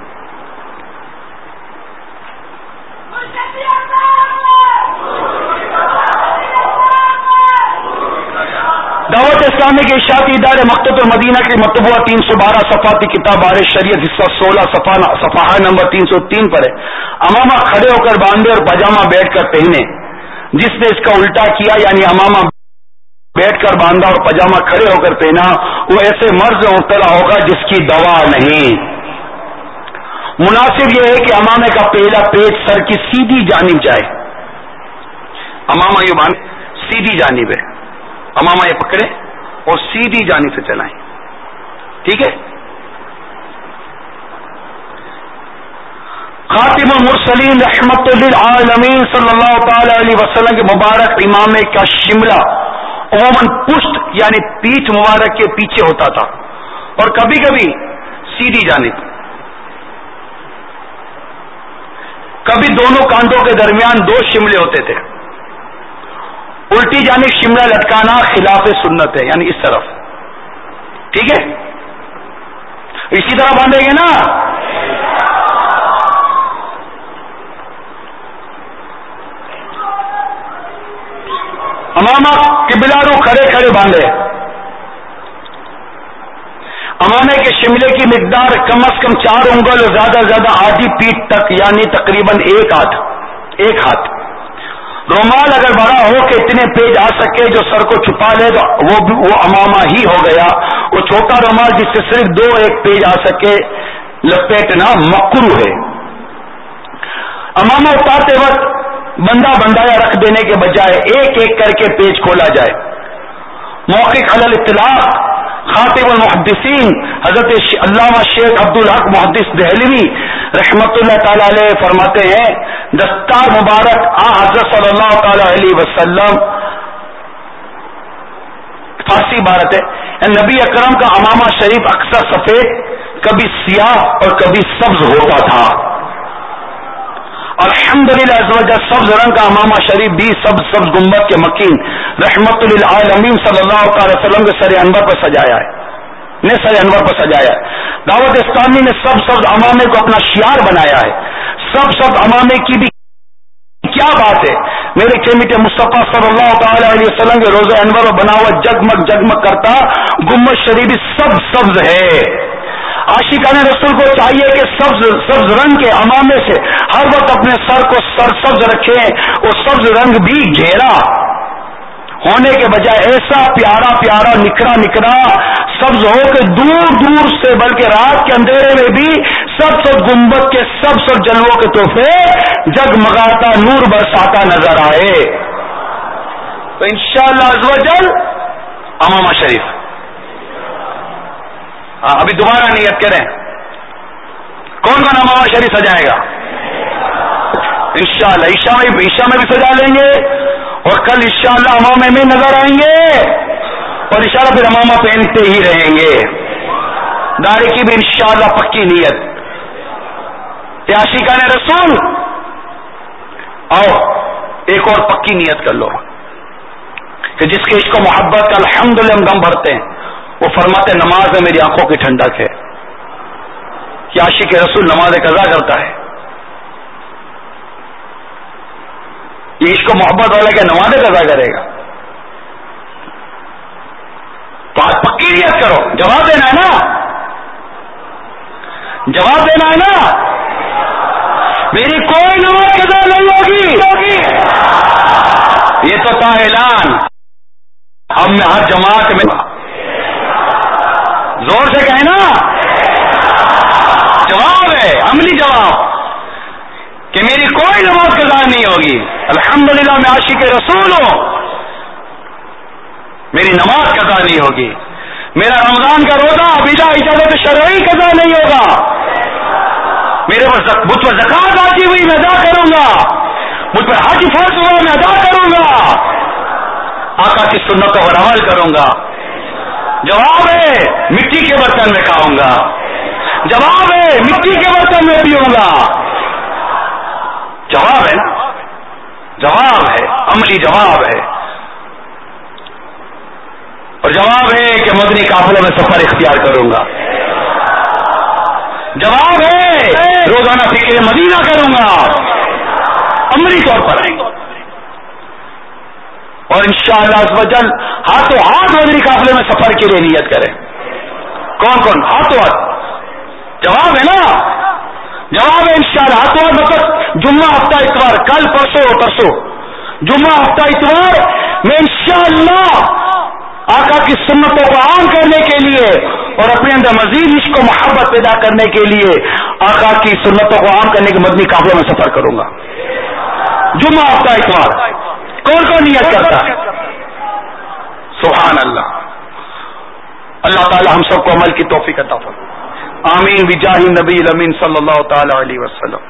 دعوت اسلامی کے اشاعتی ادارے مکتبۃ المدینہ کی مطبوعہ تین سو بارہ صفحاتی کتاب بار شریعت حصہ سولہ صفحہ نمبر تین سو تین پر ہے. امامہ کھڑے ہو کر باندھے اور پاجامہ بیٹھ کر پہنے. جس نے اس کا الٹا کیا یعنی امامہ بیٹھ کر باندھا اور پاجامہ کھڑے ہو کر پہنا وہ ایسے مرض میں مبتلا ہوگا جس کی دوا نہیں. مناسب یہ ہے کہ امامے کا پہلا پیج سر کی سیدھی جانب جائے. امامہ یہ باندھ سیدھی جانب ہے، امامہ یہ پکڑے اور سیدھی جانب سے چلائیں، ٹھیک ہے. خاتم المرسلین رحمت للعالمین صلی اللہ تعالی علیہ وسلم کے مبارک امامے کا شملہ عموماً پشت یعنی پیٹھ مبارک کے پیچھے ہوتا تھا اور کبھی کبھی سیدھی جانب، کبھی دونوں کاندھوں کے درمیان دو شملے ہوتے تھے. الٹی جانب شملہ لٹکانا خلاف سنت ہے، یعنی اس طرف، ٹھیک ہے. اسی طرح باندھیں گے نا. امامہ قبلہ رو کھڑے کھڑے باندھے. امامے کے شملے کی مقدار کم از کم چار انگل اور زیادہ سے زیادہ آدھی پیٹھ تک یعنی تقریباً ایک ہاتھ ایک ہاتھ. رومال اگر بڑا ہو کہ اتنے پیج آ سکے جو سر کو چھپا لے تو وہ وہ امامہ ہی ہو گیا. وہ چھوٹا رومال جس سے صرف دو ایک پیج آ سکے لپیٹنا مکروہ ہے. امامہ اتارتے وقت بندہ بندایا رکھ دینے کے بجائے ایک ایک کر کے پیج کھولا جائے. موقع علی الاطلاق خاطب المحدثین حضرت علامہ شیخ عبدالحق محدث دہلوی رحمت اللہ تعالی علیہ فرماتے ہیں دستار مبارک آ حضرت صلی اللہ تعالی علیہ وسلم فارسی عبارت ہے نبی اکرم کا امامہ شریف اکثر سفید کبھی سیاہ اور کبھی سبز ہوتا تھا. الحمدللہ ازوجہ سبز رنگ کا امامہ شریف بھی سبز سبز گنبد کے مکین رحمت للعالمین صلی اللہ علیہ وسلم کے سر انور پر سجایا ہے نے سر انور پر سجایا ہے. دعوت اسلامی نے سب سبز امامے کو اپنا شعار بنایا ہے. سب سبز امامے کی بھی کیا بات ہے. میرے چمیٹے مصطفیٰ صلی اللہ تعالی علیہ وسلم کے روزہ انور میں بنا ہوا جگمگ جگمگ کرتا گنبد شریف سب سبز ہے. عاشقان رسول کو چاہیے کہ سبز سبز رنگ کے امامے سے ہر وقت اپنے سر کو سر سبز رکھیں اور سبز رنگ بھی گھیرا ہونے کے بجائے ایسا پیارا پیارا نکھرا نکھرا سبز ہو کہ دور دور سے بلکہ رات کے اندھیرے میں بھی سب سب گنبد کے سب سب جلووں کے تحفے جگمگاتا نور برساتا نظر آئے. تو انشاءاللہ عز و جل امامہ شریف ہاں ابھی دوبارہ نیت کریں. کون کون امامہ شریف سجائے گا؟ انشاءاللہ عشاء میں عشاء میں بھی سجا لیں گے اور کل انشاءاللہ امامے میں نظر آئیں گے اور انشاءاللہ پھر امامہ پہنتے ہی رہیں گے. داڑھی کی بھی انشاءاللہ پکی نیت. یا عاشقان رسول آؤ ایک اور پکی نیت کر لو کہ جس کے عشق و محبت کا الحمدللہ ہم دم بھرتے ہیں وہ فرماتے نماز میں میری آنکھوں کی ٹھنڈک ہے. کہ عاشق رسول نماز قضا کرتا ہے. یہ عشق و محبت والا کہ نماز قضا کرے گا. تو آج پکی نیت کرو. جواب دینا ہے نا جواب دینا ہے نا میری کوئی نماز قضا نہیں ہوگی. یہ تو تھا اعلان. اب میں ہر جماعت میں زور سے کہیں نا جواب ہے عملی جواب کہ میری کوئی نماز قضا نہیں ہوگی. الحمدللہ میں عاشق رسول ہوں. میری نماز قضا نہیں ہوگی. میرا رمضان کا روزہ بلا اجازت شرعی قضا نہیں ہوگا. میرے پر مجھ پر زکات واجب ہوئی میں ادا کروں گا. مجھ پر حج فرض ہوا میں ادا کروں گا. آقا کی سنتوں پر عمل کروں گا. جواب ہے مٹی کے برتن میں کھاؤں گا. جواب ہے مٹی کے برتن میں پیوں گا. جواب ہے نا جواب ہے عملی جواب ہے. اور جواب ہے کہ مدنی قافلے میں سفر اختیار کروں گا. جواب ہے روزانہ فکر مدینہ کروں گا. عملی طور پر آئیں گے اور انشاءاللہ عز و جل ہاتھوں ہاتھ مدنی قافلے میں سفر کے لیے نیت کریں. کون کون ہاتھوں ہاتھ؟ جواب ہے نا جواب ہے انشاءاللہ ہاتھوں ہاتھ. مطلب جمعہ ہفتہ اتوار کل پرسوں پرسوں جمعہ ہفتہ اتوار میں انشاءاللہ آقا کی سنتوں کو عام کرنے کے لیے اور اپنے اندر مزید عشق و محبت پیدا کرنے کے لیے آقا کی سنتوں کو عام کرنے کے مدنی قافلے میں سفر کروں گا. جمعہ ہفتہ اتوار کون کون نیت کرتا ہے؟ سبحان اللہ. اللہ تعالی ہم سب کو عمل کی توفیق عطا فرمائے. آمین بجاہ نبی الامین صلی اللہ تعالی علیہ وسلم.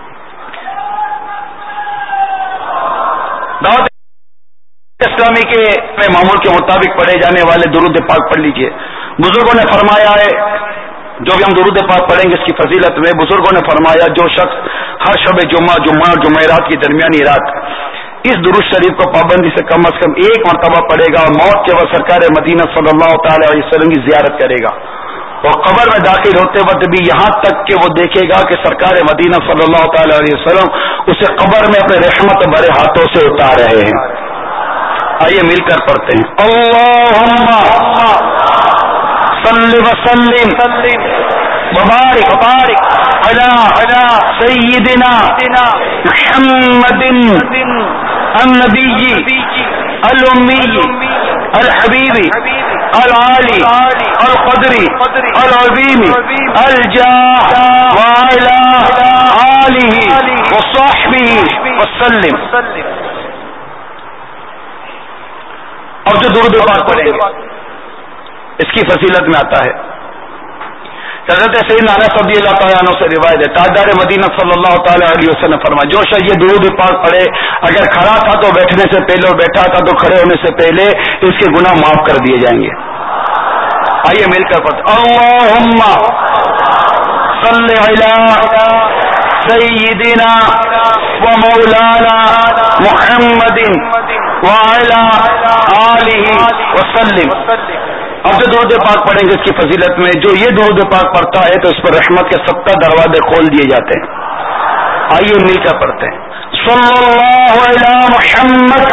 دعوت اسلامی کے معمول کے مطابق پڑھے جانے والے درود پاک پڑھ لیجئے. بزرگوں نے فرمایا ہے جو بھی ہم درود پاک پڑھیں گے اس کی فضیلت میں بزرگوں نے فرمایا جو شخص ہر شب جمعہ جمعہ اور جمعرات کی درمیانی رات اس درود شریف کو پابندی سے کم از کم ایک مرتبہ پڑھے گا اور موت کے وقت سرکار مدینہ صلی اللہ تعالی علیہ وسلم کی زیارت کرے گا اور قبر میں داخل ہوتے وقت بھی یہاں تک کہ وہ دیکھے گا کہ سرکار مدینہ صلی اللہ تعالی علیہ وسلم اسے قبر میں اپنے رحمت بھرے ہاتھوں سے اتار رہے ہیں. آئیے مل کر پڑھتے ہیں. اللہم صلی وسلم مبارک مبارک علی سیدنا محمد النبی الامی الحبیب العالی القدری العظیم الجاہ وعلی آلہ وصحبہ وسلم. اب جو درود پاک پڑھیں گے اس کی فضیلت میں آتا ہے حضرت سیدنا انس رضی اللہ تعالیٰ عنہ سے روایت ہے تاجدار مدینہ صلی اللہ تعالیٰ علیہ وسلم فرمایا جو شخص یہ درود پاک پڑھے اگر کھڑا تھا تو بیٹھنے سے پہلے اور بیٹھا تھا تو کھڑے ہونے سے پہلے اس کے گناہ معاف کر دیے جائیں گے. آئیے مل کر پڑھتے اللہم صلی علی سیدنا و مولانا محمد وعلی آلہ وسلم. اب جو درود پاک پڑھیں گے اس کی فضیلت میں جو یہ درود پاک پڑھتا ہے تو اس پر رحمت کے ستر دروازے کھول دیے جاتے ہیں. آئیے مل کر پڑھتے ہیں صلی اللہ علی محمد.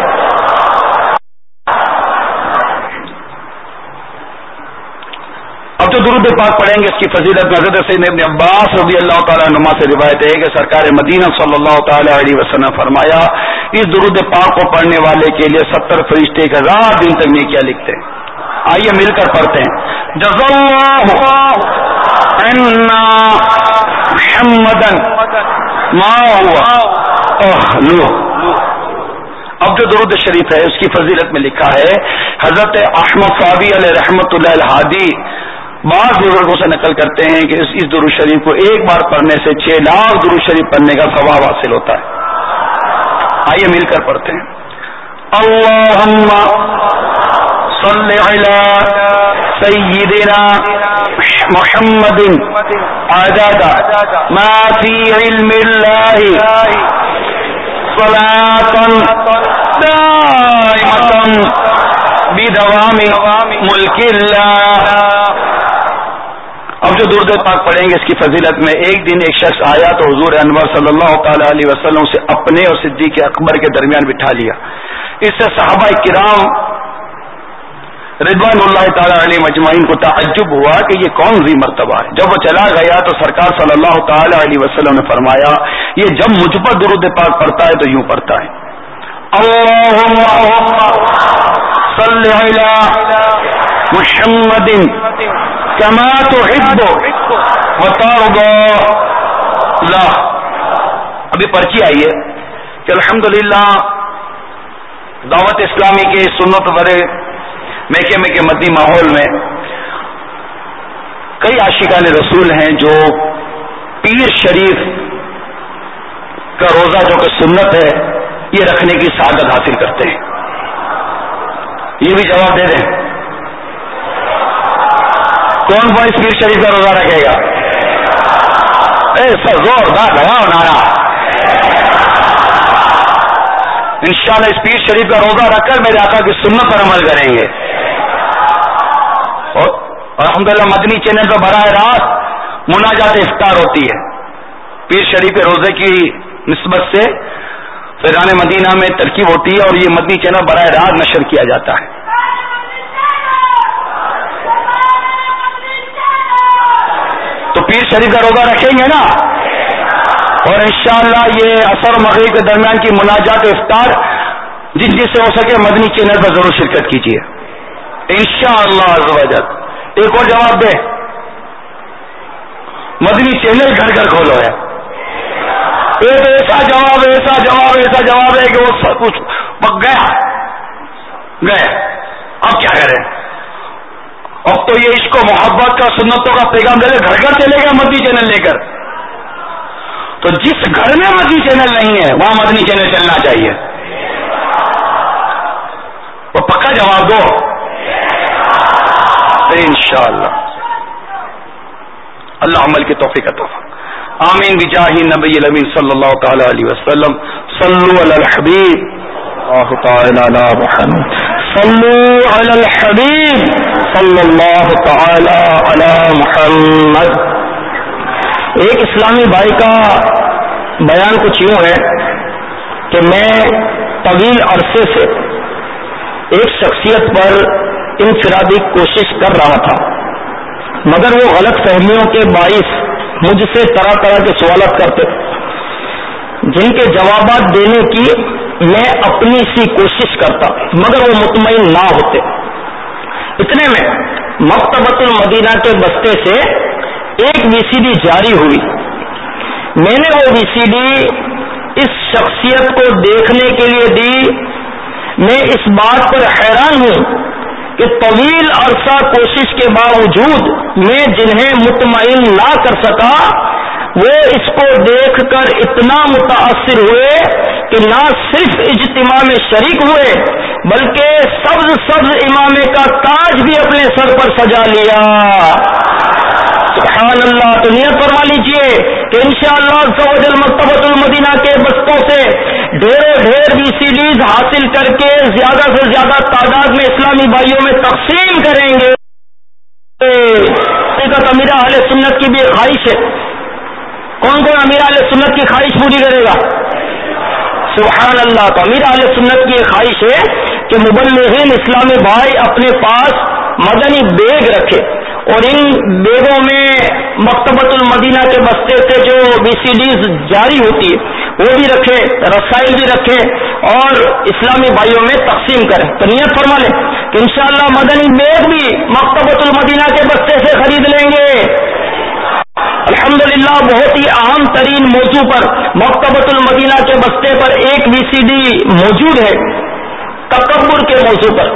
اب جو درود پاک پڑھیں گے اس کی فضیلت میں حضرت سیدنا ابن عباس رضی اللہ تعالیٰ عنہما سے روایت ہے کہ سرکار مدینہ صلی اللہ تعالیٰ علیہ وسلم فرمایا اس درود پاک کو پڑھنے والے کے لیے ستر فرشتے ایک ہزار دن تک نیکیاں لکھتے ہیں. آئیے مل کر پڑھتے ہیں جزا اللہ عنا محمدا ما ہوا اہلہ. اب جو درود شریف ہے اس کی فضیلت میں لکھا ہے حضرت احمد صابی علیہ رحمۃ اللہ الہادی بعض بزرگوں سے نقل کرتے ہیں کہ اس درود شریف کو ایک بار پڑھنے سے چھ لاکھ درود شریف پڑھنے کا ثواب حاصل ہوتا ہے. آئیے مل کر پڑھتے ہیں اللہم صلی علی سیدنا محمد عدد ما فی علم اللہ صلاۃ دائمۃ بدوام ملک اللہ. اب جو درود پاک پڑھیں گے اس کی فضیلت میں ایک دن ایک شخص آیا تو حضور انور صلی اللہ تعالی علیہ وسلم سے اپنے اور صدیق اکبر کے درمیان بٹھا لیا. اس سے صحابہ کرام رضوان اللہ تعالی علیہ مجمعین کو تعجب ہوا کہ یہ کون ذی مرتبہ ہے. جب وہ چلا گیا تو سرکار صلی اللہ تعالی علیہ وسلم نے فرمایا یہ جب مجھ پر درود پاک پڑھتا ہے تو یوں پڑھتا ہے اللہم صلی علی محمد کما تحب وترضى. لا ابھی پرچی آئی ہے کہ الحمدللہ دعوت اسلامی کے سنت بھرے میکے میں کے مدنی ماحول میں کئی عاشقان رسول ہیں جو پیر شریف کا روزہ جو کہ سنت ہے یہ رکھنے کی سعادت حاصل کرتے ہیں. یہ بھی جواب دے دیں کون کون اس پیر شریف کا روزہ رکھے گا؟ ایسا زوردار لگاؤ نعرہ. انشاءاللہ اس پیر شریف کا روزہ رکھ کر میرے آقا کی سنت پر عمل کریں گے. اور الحمدللہ مدنی چینل پر براہ راست مناجات افطار ہوتی ہے. پیر شریف کے روزے کی نسبت سے فیضان مدینہ میں ترکیب ہوتی ہے اور یہ مدنی چینل براہ راست نشر کیا جاتا ہے. تو پیر شریف کا روزہ رکھیں گے نا اور انشاءاللہ یہ عصر و مغرب کے درمیان کی مناجات افطار جس جس سے ہو سکے مدنی چینل پر ضرور شرکت کیجیے انشاءاللہ عز و جل. ایک اور جواب دے مدنی چینل گھر گھر کھولو ہے. ایک ایسا جواب ایسا جواب ایسا جواب ہے کہ وہ سب کچھ گیا گئے. اب کیا کریں؟ اب تو یہ عشق و محبت کا سنتوں کا پیغام دے گھر گھر چلے گا مدنی چینل لے کر. تو جس گھر میں مدنی چینل نہیں ہے وہاں مدنی چینل چلنا چاہیے. وہ پکا جواب دو انشاءاللہ. اللہ عمل کی توفیق عطا فرمائے. آمین بجاہ نبی الامین صلی اللہ تعالی علیہ وسلم. صلو علی الحبیب اللہ تعالی علی محمد. صلو علی الحبیب صلی اللہ تعالی علی محمد. ایک اسلامی بھائی کا بیان کچھ یوں ہے کہ میں طویل عرصے سے ایک شخصیت پر انفرادی کوشش کر رہا تھا مگر وہ غلط فہمیوں کے باعث مجھ سے طرح طرح کے سوالات کرتے جن کے جوابات دینے کی میں اپنی سی کوشش کرتا مگر وہ مطمئن نہ ہوتے. اتنے میں مکتبۃ المدینہ کے بستے سے ایک وی سی ڈی جاری ہوئی. میں نے وہ وی سی ڈی اس شخصیت کو دیکھنے کے لیے دی، میں اس بات پر حیران ہوں کہ طویل عرصہ کوشش کے باوجود میں جنہیں مطمئن نہ کر سکا وہ اس کو دیکھ کر اتنا متاثر ہوئے کہ نہ صرف اجتماع میں شریک ہوئے بلکہ سبز سبز امامے کا تاج بھی اپنے سر پر سجا لیا۔ سبحان اللہ۔ تو نیت فرما لیجئے کہ انشاءاللہ عز و جل مکتبۃ المدینہ کے بستوں سے ڈھیر ڈھیر بی سی ڈیز حاصل کر کے زیادہ سے زیادہ تعداد میں اسلامی بھائیوں میں تقسیم کریں گے۔ حقیقت امیر اہل سنت کی بھی خواہش ہے، کون کون امیر اہل سنت کی خواہش پوری کرے گا؟ سبحان اللہ۔ تو امیر اہل سنت کی یہ خواہش ہے کہ مبلغین اسلامی بھائی اپنے پاس مدنی بیگ رکھے اور ان بیگوں میں مکتبۃ المدینہ کے بستے سے جو بی سی ڈیز جاری ہوتی ہے وہ بھی رکھے، رسائل بھی رکھے اور اسلامی بھائیوں میں تقسیم کریں۔ تو نیت فرما لیں کہ انشاءاللہ مدنی بیگ بھی مکتبۃ المدینہ کے بستے سے خرید لیں گے۔ الحمدللہ بہت ہی اہم ترین موضوع پر مکتبۃ المدینہ کے بستے پر ایک بی سی ڈی موجود ہے، تکبر کے موضوع پر۔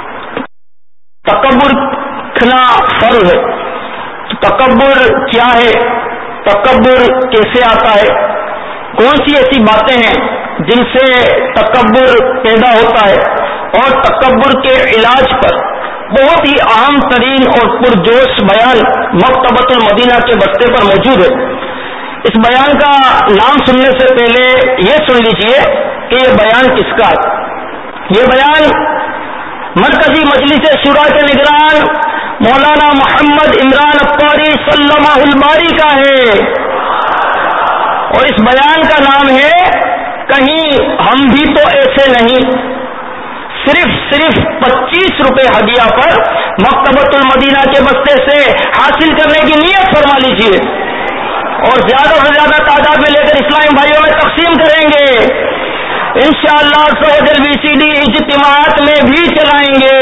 تکبر رکھنا فرض ہے۔ تکبر کیا ہے؟ تکبر کیسے آتا ہے؟ کون سی ایسی باتیں ہیں جن سے تکبر پیدا ہوتا ہے؟ اور تکبر کے علاج پر بہت ہی اہم ترین اور پرجوش بیان مکتبۃ المدینہ کے بستے پر موجود ہے۔ اس بیان کا نام سننے سے پہلے یہ سن لیجئے کہ یہ بیان کس کا ہے۔ یہ بیان مرکزی مجلس شورا کے نگران مولانا محمد عمران افطاری سلمہ الباری کا ہے، اور اس بیان کا نام ہے کہیں ہم بھی تو ایسے نہیں۔ صرف صرف پچیس روپے ہدیہ پر مکتبۃ المدینہ کے بستے سے حاصل کرنے کی نیت فرما لیجیے اور زیادہ سے زیادہ تعداد میں لے کر اسلامی بھائیوں میں تقسیم کریں گے۔ انشاءاللہ سوجل بی سی ڈی اجتماعات میں بھی چلائیں گے۔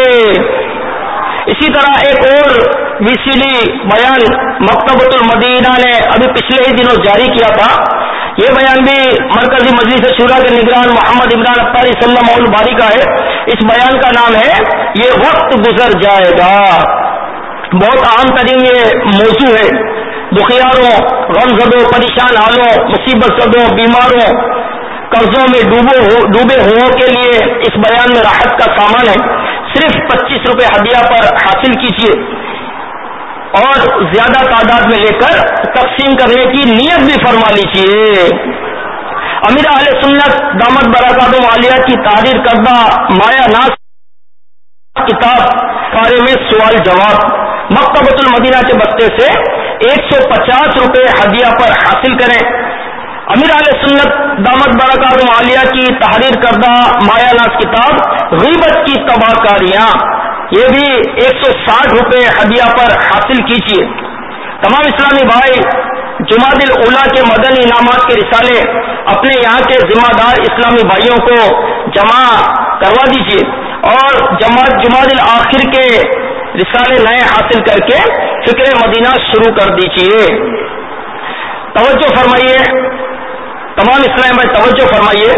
اسی طرح ایک اور بی سی ڈی بیان مکتبۃ المدینہ نے ابھی پچھلے ہی دنوں جاری کیا تھا۔ یہ بیان بھی مرکزی مجلس شورا کے نگران محمد عمران افطاری سلمہ الباری کا ہے۔ اس بیان کا نام ہے یہ وقت گزر جائے گا۔ بہت اہم ترین یہ موضوع ہے۔ دکھیاروں، غم زدوں، پریشان حالوں، مصیبت زدوں، بیماروں، قرضوں میں ڈوبے ہوئوں کے لیے اس بیان میں راحت کا سامان ہے۔ صرف پچیس روپے ہدیہ پر حاصل کیجیے اور زیادہ تعداد میں لے کر تقسیم کرنے کی نیت بھی فرما لیجیے۔ امیر اہل سنت دامت برکاتہم عالیہ کی تحریر کردہ مایا ناز کتاب بارے میں سوال جواب مکتبۃ المدینہ کے بستے سے ایک سو پچاس روپے ہدیہ پر حاصل کریں۔ امیر اہل سنت دامت برکاتہم عالیہ کی تحریر کردہ مایا ناز کتاب غیبت کی تباہ کاریاں، یہ بھی ایک سو ساٹھ روپے ہدیہ پر حاصل کیجیے۔ تمام اسلامی بھائی جماعت الاولیٰ کے مدنی انعامات کے رسالے اپنے یہاں کے ذمہ دار اسلامی بھائیوں کو جمع کروا دیجیے اور جماعت جماعت الاخر کے رسالے نئے حاصل کر کے فکر مدینہ شروع کر دیجیے۔ توجہ فرمائیے تمام اسلامی بھائی، توجہ فرمائیے۔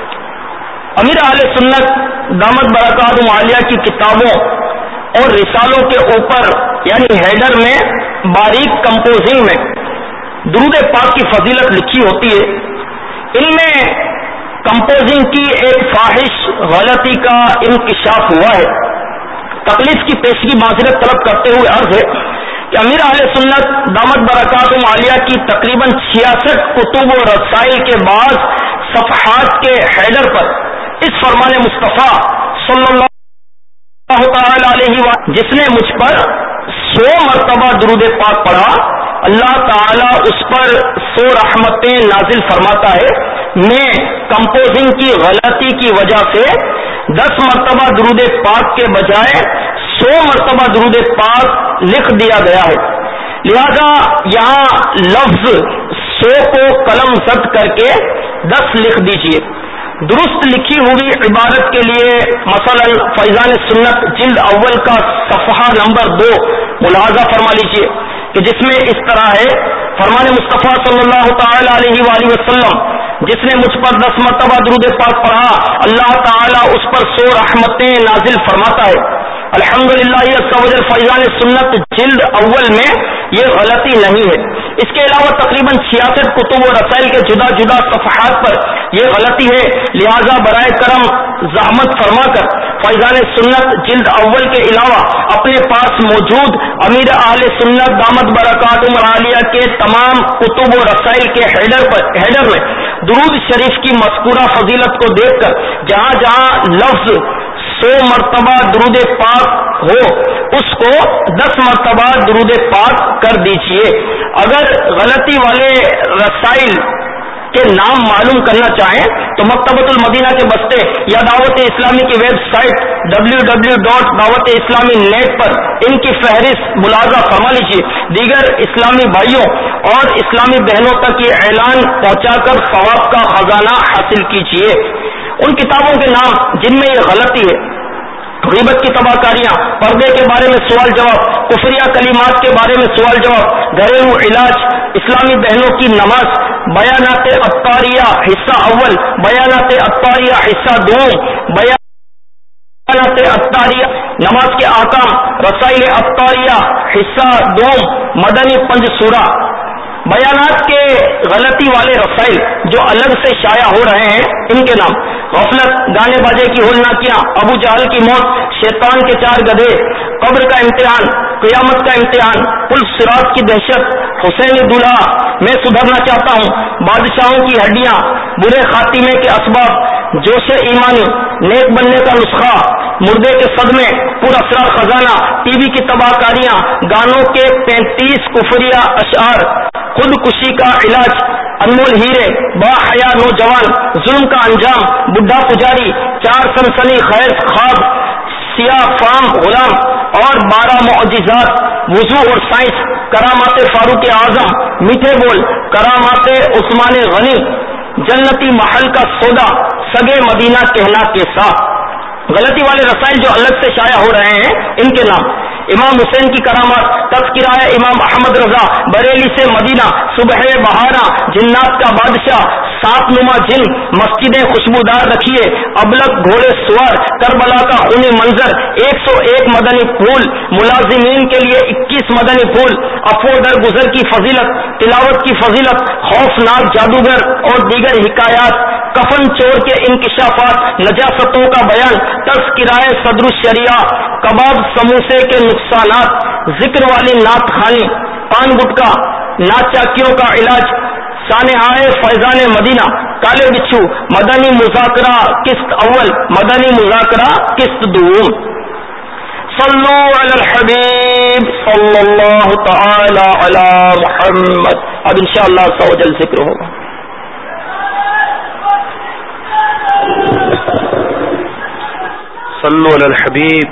امیر اہل سنت دامت برکاتہم عالیہ کی کتابوں اور رسالوں کے اوپر یعنی ہیڈر میں باریک کمپوزنگ میں درود پاک کی فضیلت لکھی ہوتی ہے۔ ان میں کمپوزنگ کی ایک فاحش غلطی کا انکشاف ہوا ہے۔ تکلیف کی پیشگی معذرت طلب کرتے ہوئے عرض ہے کہ امیر اہل سنت دامت برکاتہم عالیہ کی تقریباً چھیاسٹھ کتب و رسائل کے بعد صفحات کے ہیڈر پر اس فرمان مصطفیٰ صلی اللہ تعالی علیہ وسلم جس نے مجھ پر سو مرتبہ درود پاک پڑھا اللہ تعالی اس پر سو رحمتیں نازل فرماتا ہے۔ میں کمپوزنگ کی غلطی کی وجہ سے دس مرتبہ درود پاک کے بجائے سو مرتبہ درود پاک لکھ دیا گیا ہے، لہذا یہاں لفظ سو کو قلم زد کر کے دس لکھ دیجیے۔ درست لکھی ہوئی عبارت کے لیے مثلا فیضان سنت جلد اول کا صفحہ نمبر دو ملاحظہ فرما لیجیے کہ جس میں اس طرح ہے، فرمان مصطفیٰ صلی اللہ تعالی علیہ وآلہ وسلم جس نے مجھ پر دس مرتبہ درود پاک پڑھا اللہ تعالیٰ اس پر سو رحمتیں نازل فرماتا ہے. الحمدللہ یہ فیضان سنت جلد اول میں یہ غلطی نہیں ہے. اس کے علاوہ تقریباً چھیاسٹھ کتب و رسائل کے جدا جدا صفحات پر یہ غلطی ہے. لہذا برائے کرم زحمت فرما کر فیضان سنت جلد اول کے علاوہ اپنے پاس موجود امیر اہل سنت دامت برکاتہم العالیہ کے تمام کتب و رسائل کے ہیڈر پر ہیڈر میں درود شریف کی مذکورہ فضیلت کو دیکھ کر جہاں جہاں لفظ سو مرتبہ درود پاک ہو اس کو دس مرتبہ درود پاک کر دیجئے. اگر غلطی والے رسائل کے نام معلوم کرنا چاہیں تو مکتبۃ المدینہ کے بستے یا دعوت اسلامی کی website W W dot Dawat Islami net پر ان کی فہرست ملاحظہ فرما لیجیے. دیگر اسلامی بھائیوں اور اسلامی بہنوں تک یہ اعلان پہنچا کر ثواب کا خزانہ حاصل کیجیے. ان کتابوں کے نام جن میں یہ غلطی ہے: غیبت کی تباہ کاریاں، پردے کے بارے میں سوال جواب، کفریہ کلمات کے بارے میں سوال جواب، گھریلو علاج، اسلامی بہنوں کی نماز، بیانات عطاریہ حصہ اول، بیانات عطاریہ حصہ دوم، بیانات عطاریہ نماز کے احکام، رسائل عطاریہ حصہ دوم، مدنی پنج سورہ. بیانات کے غلطی والے رسائل جو الگ سے شائع ہو رہے ہیں ان کے نام: غفلت، گانے باجے کی ہولناکیاں، ابو جہل کی موت، شیطان کے چار گدھے، قبر کا امتحان، قیامت کا امتحان، پل صراط کی دہشت، حسین دولہا، میں سدھرنا چاہتا ہوں، بادشاہوں کی ہڈیاں، برے خاتمے کے اسباب، جوش ایمانی، نیک بننے کا نسخہ، مردے کے صدمے، پورا اسرار خزانہ، ٹی وی کی تباہ کاریاں، گانوں کے پینتیس کفریہ اشعار، خودکشی کا علاج، انمول ہیرے، با حیا نوجوان، ظلم کا انجام، بڈھا پجاری، چار سنسنی خیز خواب، سیاہ فام غلام اور بارہ معجزات، وضو اور سائنس، کرامات فاروق اعظم، میٹھے بول، کرامات عثمان غنی، جنتی محل کا سودا، سگے مدینہ کہنا کے ساتھ. غلطی والے رسائل جو الگ سے شائع ہو رہے ہیں ان کے نام: امام حسین کی کرامات، تذکرہ امام احمد رضا بریلی سے مدینہ، صبح بہارا، جنات کا بادشاہ، سات نما جن، مسجدیں خوشبودار رکھیے، ابلک گھوڑے سوار، کربلا کا خونی منظر، ایک سو ایک مدنی پھول، ملازمین کے لیے اکیس مدنی پھول، افو در گزر کی فضیلت، تلاوت کی فضیلت، خوفناک جادوگر اور دیگر حکایات، کفن چور کے انکشافات، نجاستوں کا بیان، تذکرہ صدر الشریعہ، کباب سموسے کے نقصانات، ذکر والی نعت خوانی، پان گٹکا، ناچاکیوں کا علاج، سانحہ فیضان مدینہ، کالے بچھو، مدنی مذاکرہ قسط اول، مدنی مذاکرہ قسط دوم. صلو علی الحبیب صلی اللہ تعالی علی محمد. اب انشاءاللہ سو جل ذکر ہوگا. صلو علی الحبیب.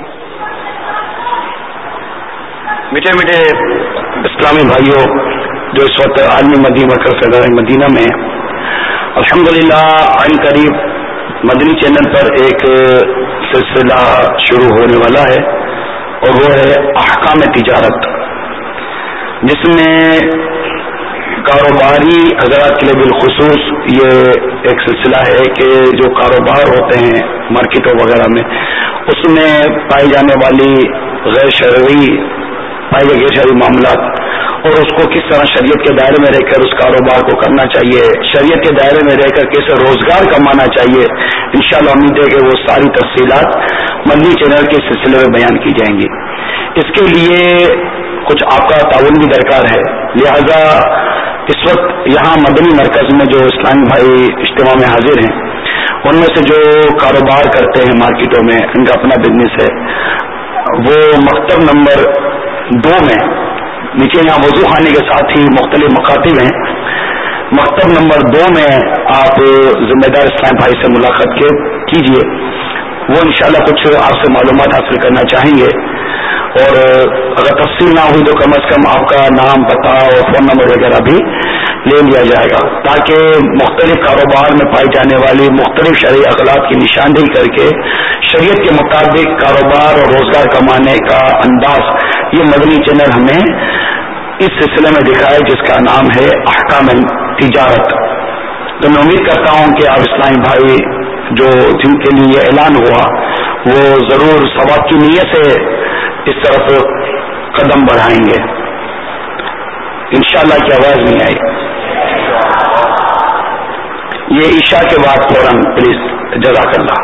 میٹھے میٹھے اسلامی بھائیوں جو اس وقت عالمی مدینہ مرکز فیضان مدینہ میں الحمدللہ عین قریب مدنی چینل پر ایک سلسلہ شروع ہونے والا ہے اور وہ ہے احکام تجارت، جس میں کاروباری حضرات کے لیے بالخصوص یہ ایک سلسلہ ہے کہ جو کاروبار ہوتے ہیں مارکیٹوں وغیرہ میں اس میں پائی جانے والی غیر شرعی پائے گئے غیر شرعی معاملات اور اس کو کس طرح شریعت کے دائرے میں رہ کر اس کاروبار کو کرنا چاہیے، شریعت کے دائرے میں رہ کر کیسے روزگار کمانا چاہیے. انشاءاللہ امید ہے کہ وہ ساری تفصیلات مدنی چینل کے سلسلے میں بیان کی جائیں گی. اس کے لیے کچھ آپ کا تعاون بھی درکار ہے. لہذا اس وقت یہاں مدنی مرکز میں جو اسلامی بھائی اجتماع میں حاضر ہیں ان میں سے جو کاروبار کرتے ہیں مارکیٹوں میں، ان کا اپنا بزنس ہے، وہ مکتب نمبر دو میں نیچے یہاں وضو خانے کے ساتھ ہی مختلف مکاتب ہیں. مکتب نمبر دو میں آپ ذمہ دار اسلام بھائی سے ملاقات کیجیے، وہ انشاءاللہ کچھ آپ سے معلومات حاصل کرنا چاہیں گے اور اگر تفصیل نہ ہوئی تو کم از کم آپ کا نام، پتہ اور فون نمبر وغیرہ بھی لے لیا جائے گا تاکہ مختلف کاروبار میں پائی جانے والی مختلف شرعی اخلاق کی نشاندہی کر کے شریعت کے مطابق کاروبار اور روزگار کمانے کا انداز یہ مدنی چینل ہمیں اس سلسلے میں دکھائے جس کا نام ہے احکام تجارت. تو میں امید کرتا ہوں کہ آپ اسلامی بھائی جو جن کے لیے یہ اعلان ہوا وہ ضرور ثواب کی نیت سے اس طرف قدم بڑھائیں گے. انشاءاللہ کی آواز نہیں آئی. یہ عشاء کے بعد فوراً پلیز. جزاک اللہ.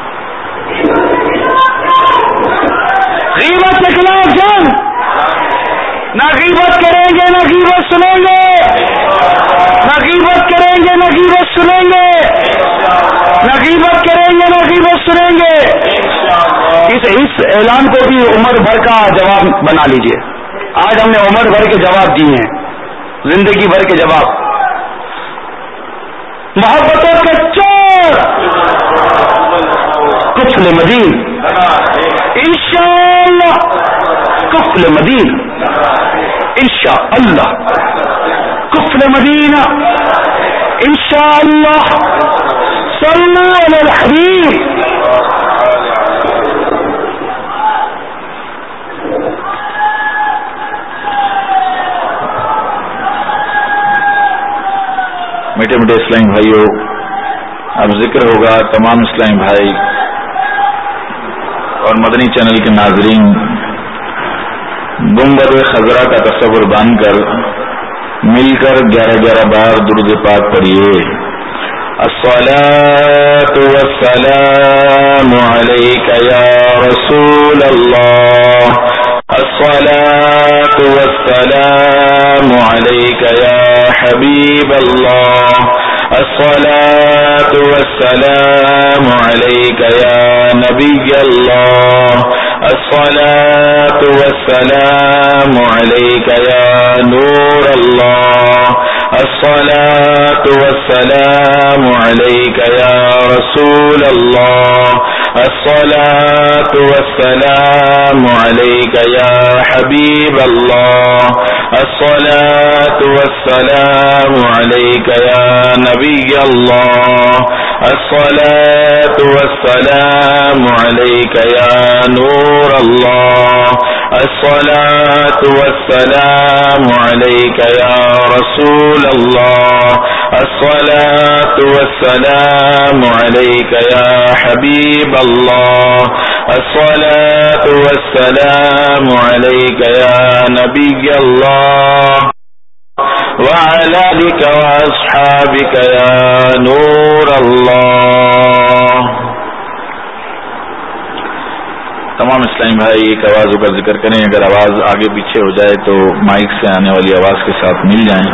غیبت کے خلاف جنگ. نہ غیبت کریں گے نہ غیبت سنیں گے. نہ غیبت کریں گے نہ غیبت سنیں گے. نہ غیبت کریں گے نہ غیبت سنیں گے. اس اس اعلان کو بھی عمر بھر کا جواب بنا لیجئے. آج ہم نے عمر بھر کے جواب دیے ہیں, زندگی بھر کے جواب. محبتوں کے چور کفل مدین انشاءاللہ. کفل مدین انشاءاللہ. کفل مدینہ انشاءاللہ. صلو علی الحبیب. میٹھے میٹھے اسلامی بھائیوں, اب ذکر ہوگا تمام اسلامی بھائی اور مدنی چینل کے ناظرین گنبد خضرا کا تصور باندھ کر مل کر گیارہ گیارہ بار درود پاک پڑھیے. الصلاۃ والسلام علیک یا رسول اللہ. الصلاۃ والسلام علیک یا حبیب اللہ. الصلاۃ والسلام علیک یا نبی اللہ. الصلاۃ والسلام علیک یا نور اللہ. الصلاۃ والسلام علیک یا رسول اللہ. الصلاۃ والسلام علیک یا حبیب اللہ. الصلاۃ والسلام علیک یا نبی اللہ. الصلاۃ والسلام علیک یا نور اللہ. الصلاۃ والسلام علیک یا رسول اللہ. الصلاۃ والسلام علیک یا حبیب اللہ. الصلاۃ والسلام علیک یا نبی اللہ. وعلى آلك وأصحابك يا نور اللہ. تمام اسلامی بھائی ایک آوازوں کا ذکر کریں. اگر آواز آگے پیچھے ہو جائے تو مائک سے آنے والی آواز کے ساتھ مل جائیں.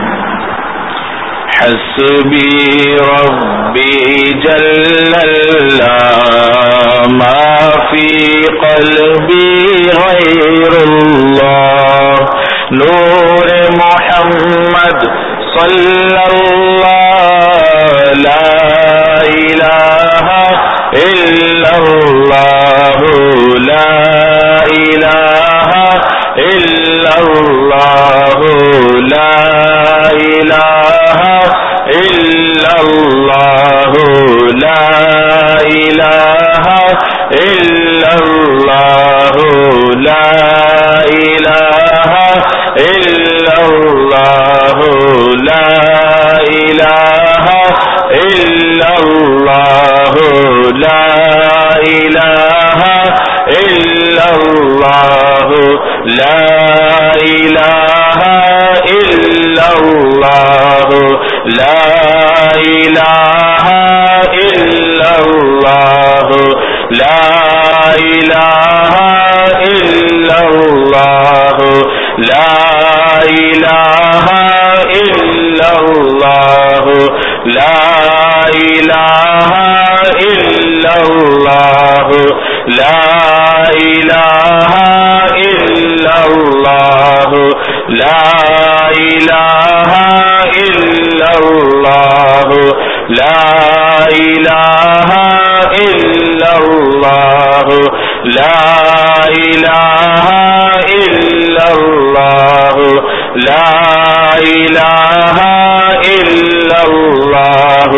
حسبی ربی جل اللہ ما فی قلبی غیر اللہ. نور محمد صلی اللہ لا الہ الا اللہ. لا الہ الا اللہ. لا الہ الا اللہ. لا الہ الا اللہ. لا الہ الا اللہ. لا الہ الا اللہ. لا الہ الا اللہ. لا الہ الا اللہ. لا الہ الا اللہ. لا الہ الا اللہ. لا الہ الا اللہ. لا الہ الا اللہ. لا الہ الا اللہ. لا الہ الا اللہ. لا الہ الا اللہ. لا الہ الا اللہ. لا الہ الا اللہ.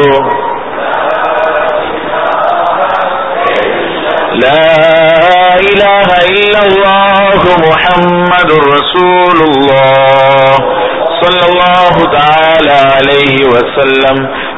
لا الہ الا اللہ محمد رسول اللہ صلی اللہ تعالی علیہ وسلم.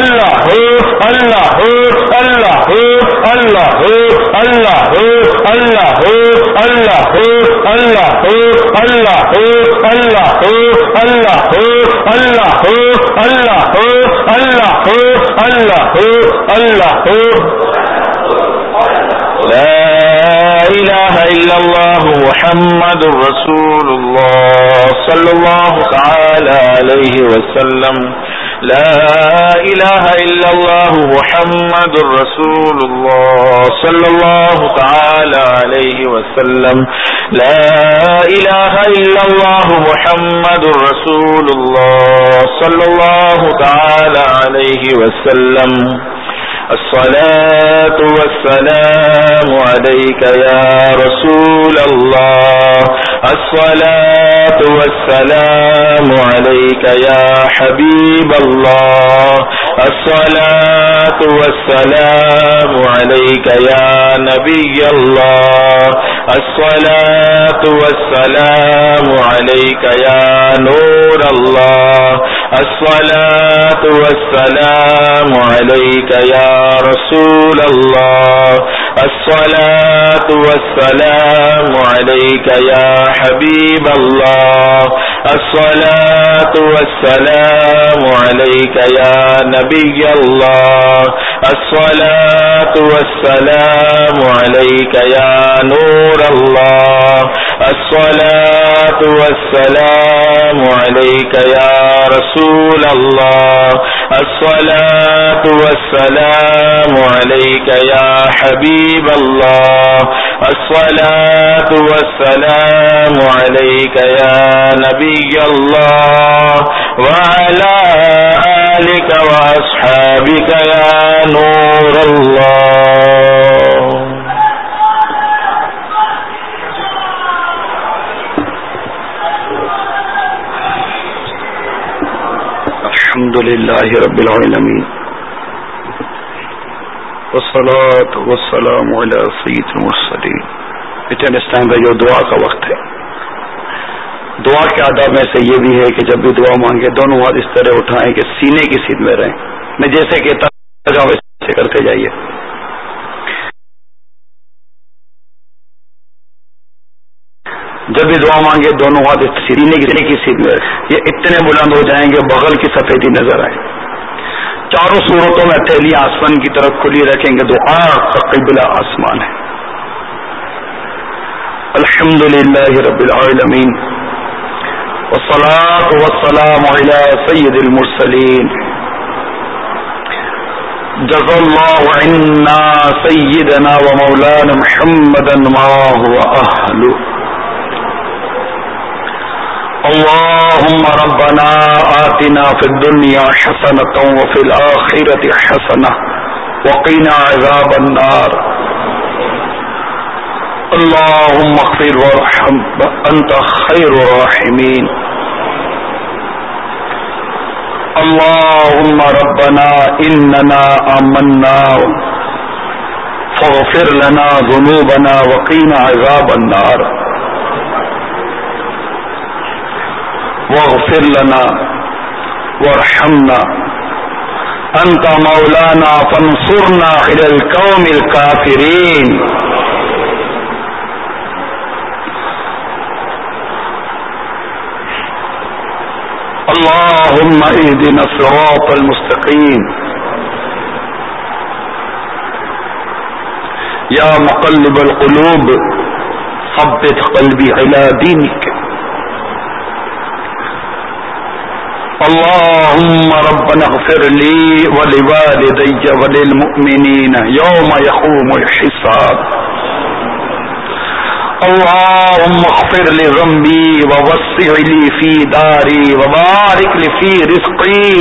اللہ اللہ اللہ اللہ اللہ اللہ اللہ اللہ اللہ اللہ اللہ اللہ اللہ اللہ اللہ لا الہ الا اللہ محمد رسول اللہ صلی اللہ تعالی علیہ وسلم لا الہ الا اللہ محمد رسول اللہ صلی اللہ تعالی علیہ وسلم لا الہ الا اللہ محمد رسول اللہ صلی اللہ تعالی علیہ وسلم الصلاة والسلام عليك يا رسول الله الصلاة والسلام عليك يا حبيب الله الصلاة والسلام عليك يا نبي الله الصلاة والسلام عليك يا نور الله الصلاة والسلام عليك يا رسول الله الصلاة والسلام عليك يا حبيب الله الصلاة والسلام عليك يا نبي الله الصلاة والسلام عليك يا نور الله الصلاة والسلام عليك يا رسول الله الصلاة والسلام عليك يا حبيب الله الصلاة والسلام عليك يا نبي الله وعلى آلك وأصحابك يا نور الله. الحمد لله رب العالمين والصلاة والسلام على سيد المرسلين. اتنے اس ٹائم جو دعا کا وقت ہے. دعا کے آداب میں سے یہ بھی ہے کہ جب بھی دعا مانگے دونوں ہاتھ اس طرح اٹھائیں کہ سینے کی سیدھ میں رہیں. میں جیسے کہتا جاؤں ویسے کرتے جائیے. جب بھی دعا مانگے دونوں ہاتھ سینے کی سیدھ میں رہیں. یہ اتنے بلند ہو جائیں گے بغل کی سفیدی نظر آئے. چاروں صورتوں میں ہتھیلیاں آسمان کی طرف کھلی رکھیں گے. دعا کا قبلہ آسمان ہے. الحمد للہ رب العالمین والصلاة والسلام علی سید المرسلین. جزا اللہ عنا سیدنا و مولانا محمدا ما هو اہلہ. اللهم ربنا آتنا في الدنيا حسنة وفي الآخرة حسنة وقنا عذاب النار. اللهم اغفر وارحم أنت خير الراحمين. اللهم ربنا إننا آمنا فاغفر لنا ذنوبنا وقنا عذاب النار. واغفر لنا وارحمنا انت مولانا فانصرنا الى القوم الكافرين. اللهم اهدنا الصراط المستقيم. يا مقلب القلوب ثبت قلبي على دينك. اللهم ربنا اغفر لي ولوالدي وللمؤمنين يوم يقوم الحساب. اللهم اغفر لي ذنبي ووسع لي في داري وبارك لي في رزقي.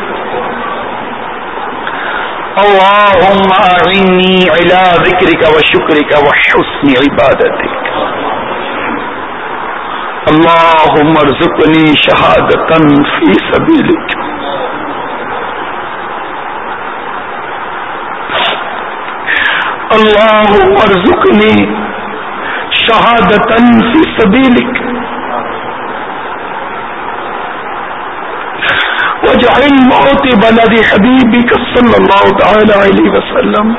اللهم أعني على ذكرك وشكرك وحسن عبادتك. اللهم ارزقني شهادة في سبيلك. اللهم ارزقني شهادة في سبيلك فجع الموت بلد حبیبک صلی اللہ تعالی علیہ وسلم.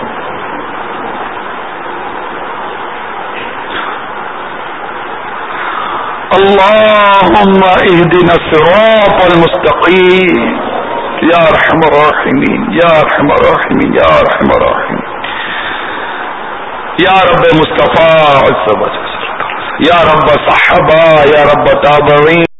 اللهم اهدنا الصراط المستقيم یا ارحم الراحمین یا ارحم الراحمین یا ارحم الراحمین یا رب مصطفیٰ یا رب صحابہ یا رب تابعین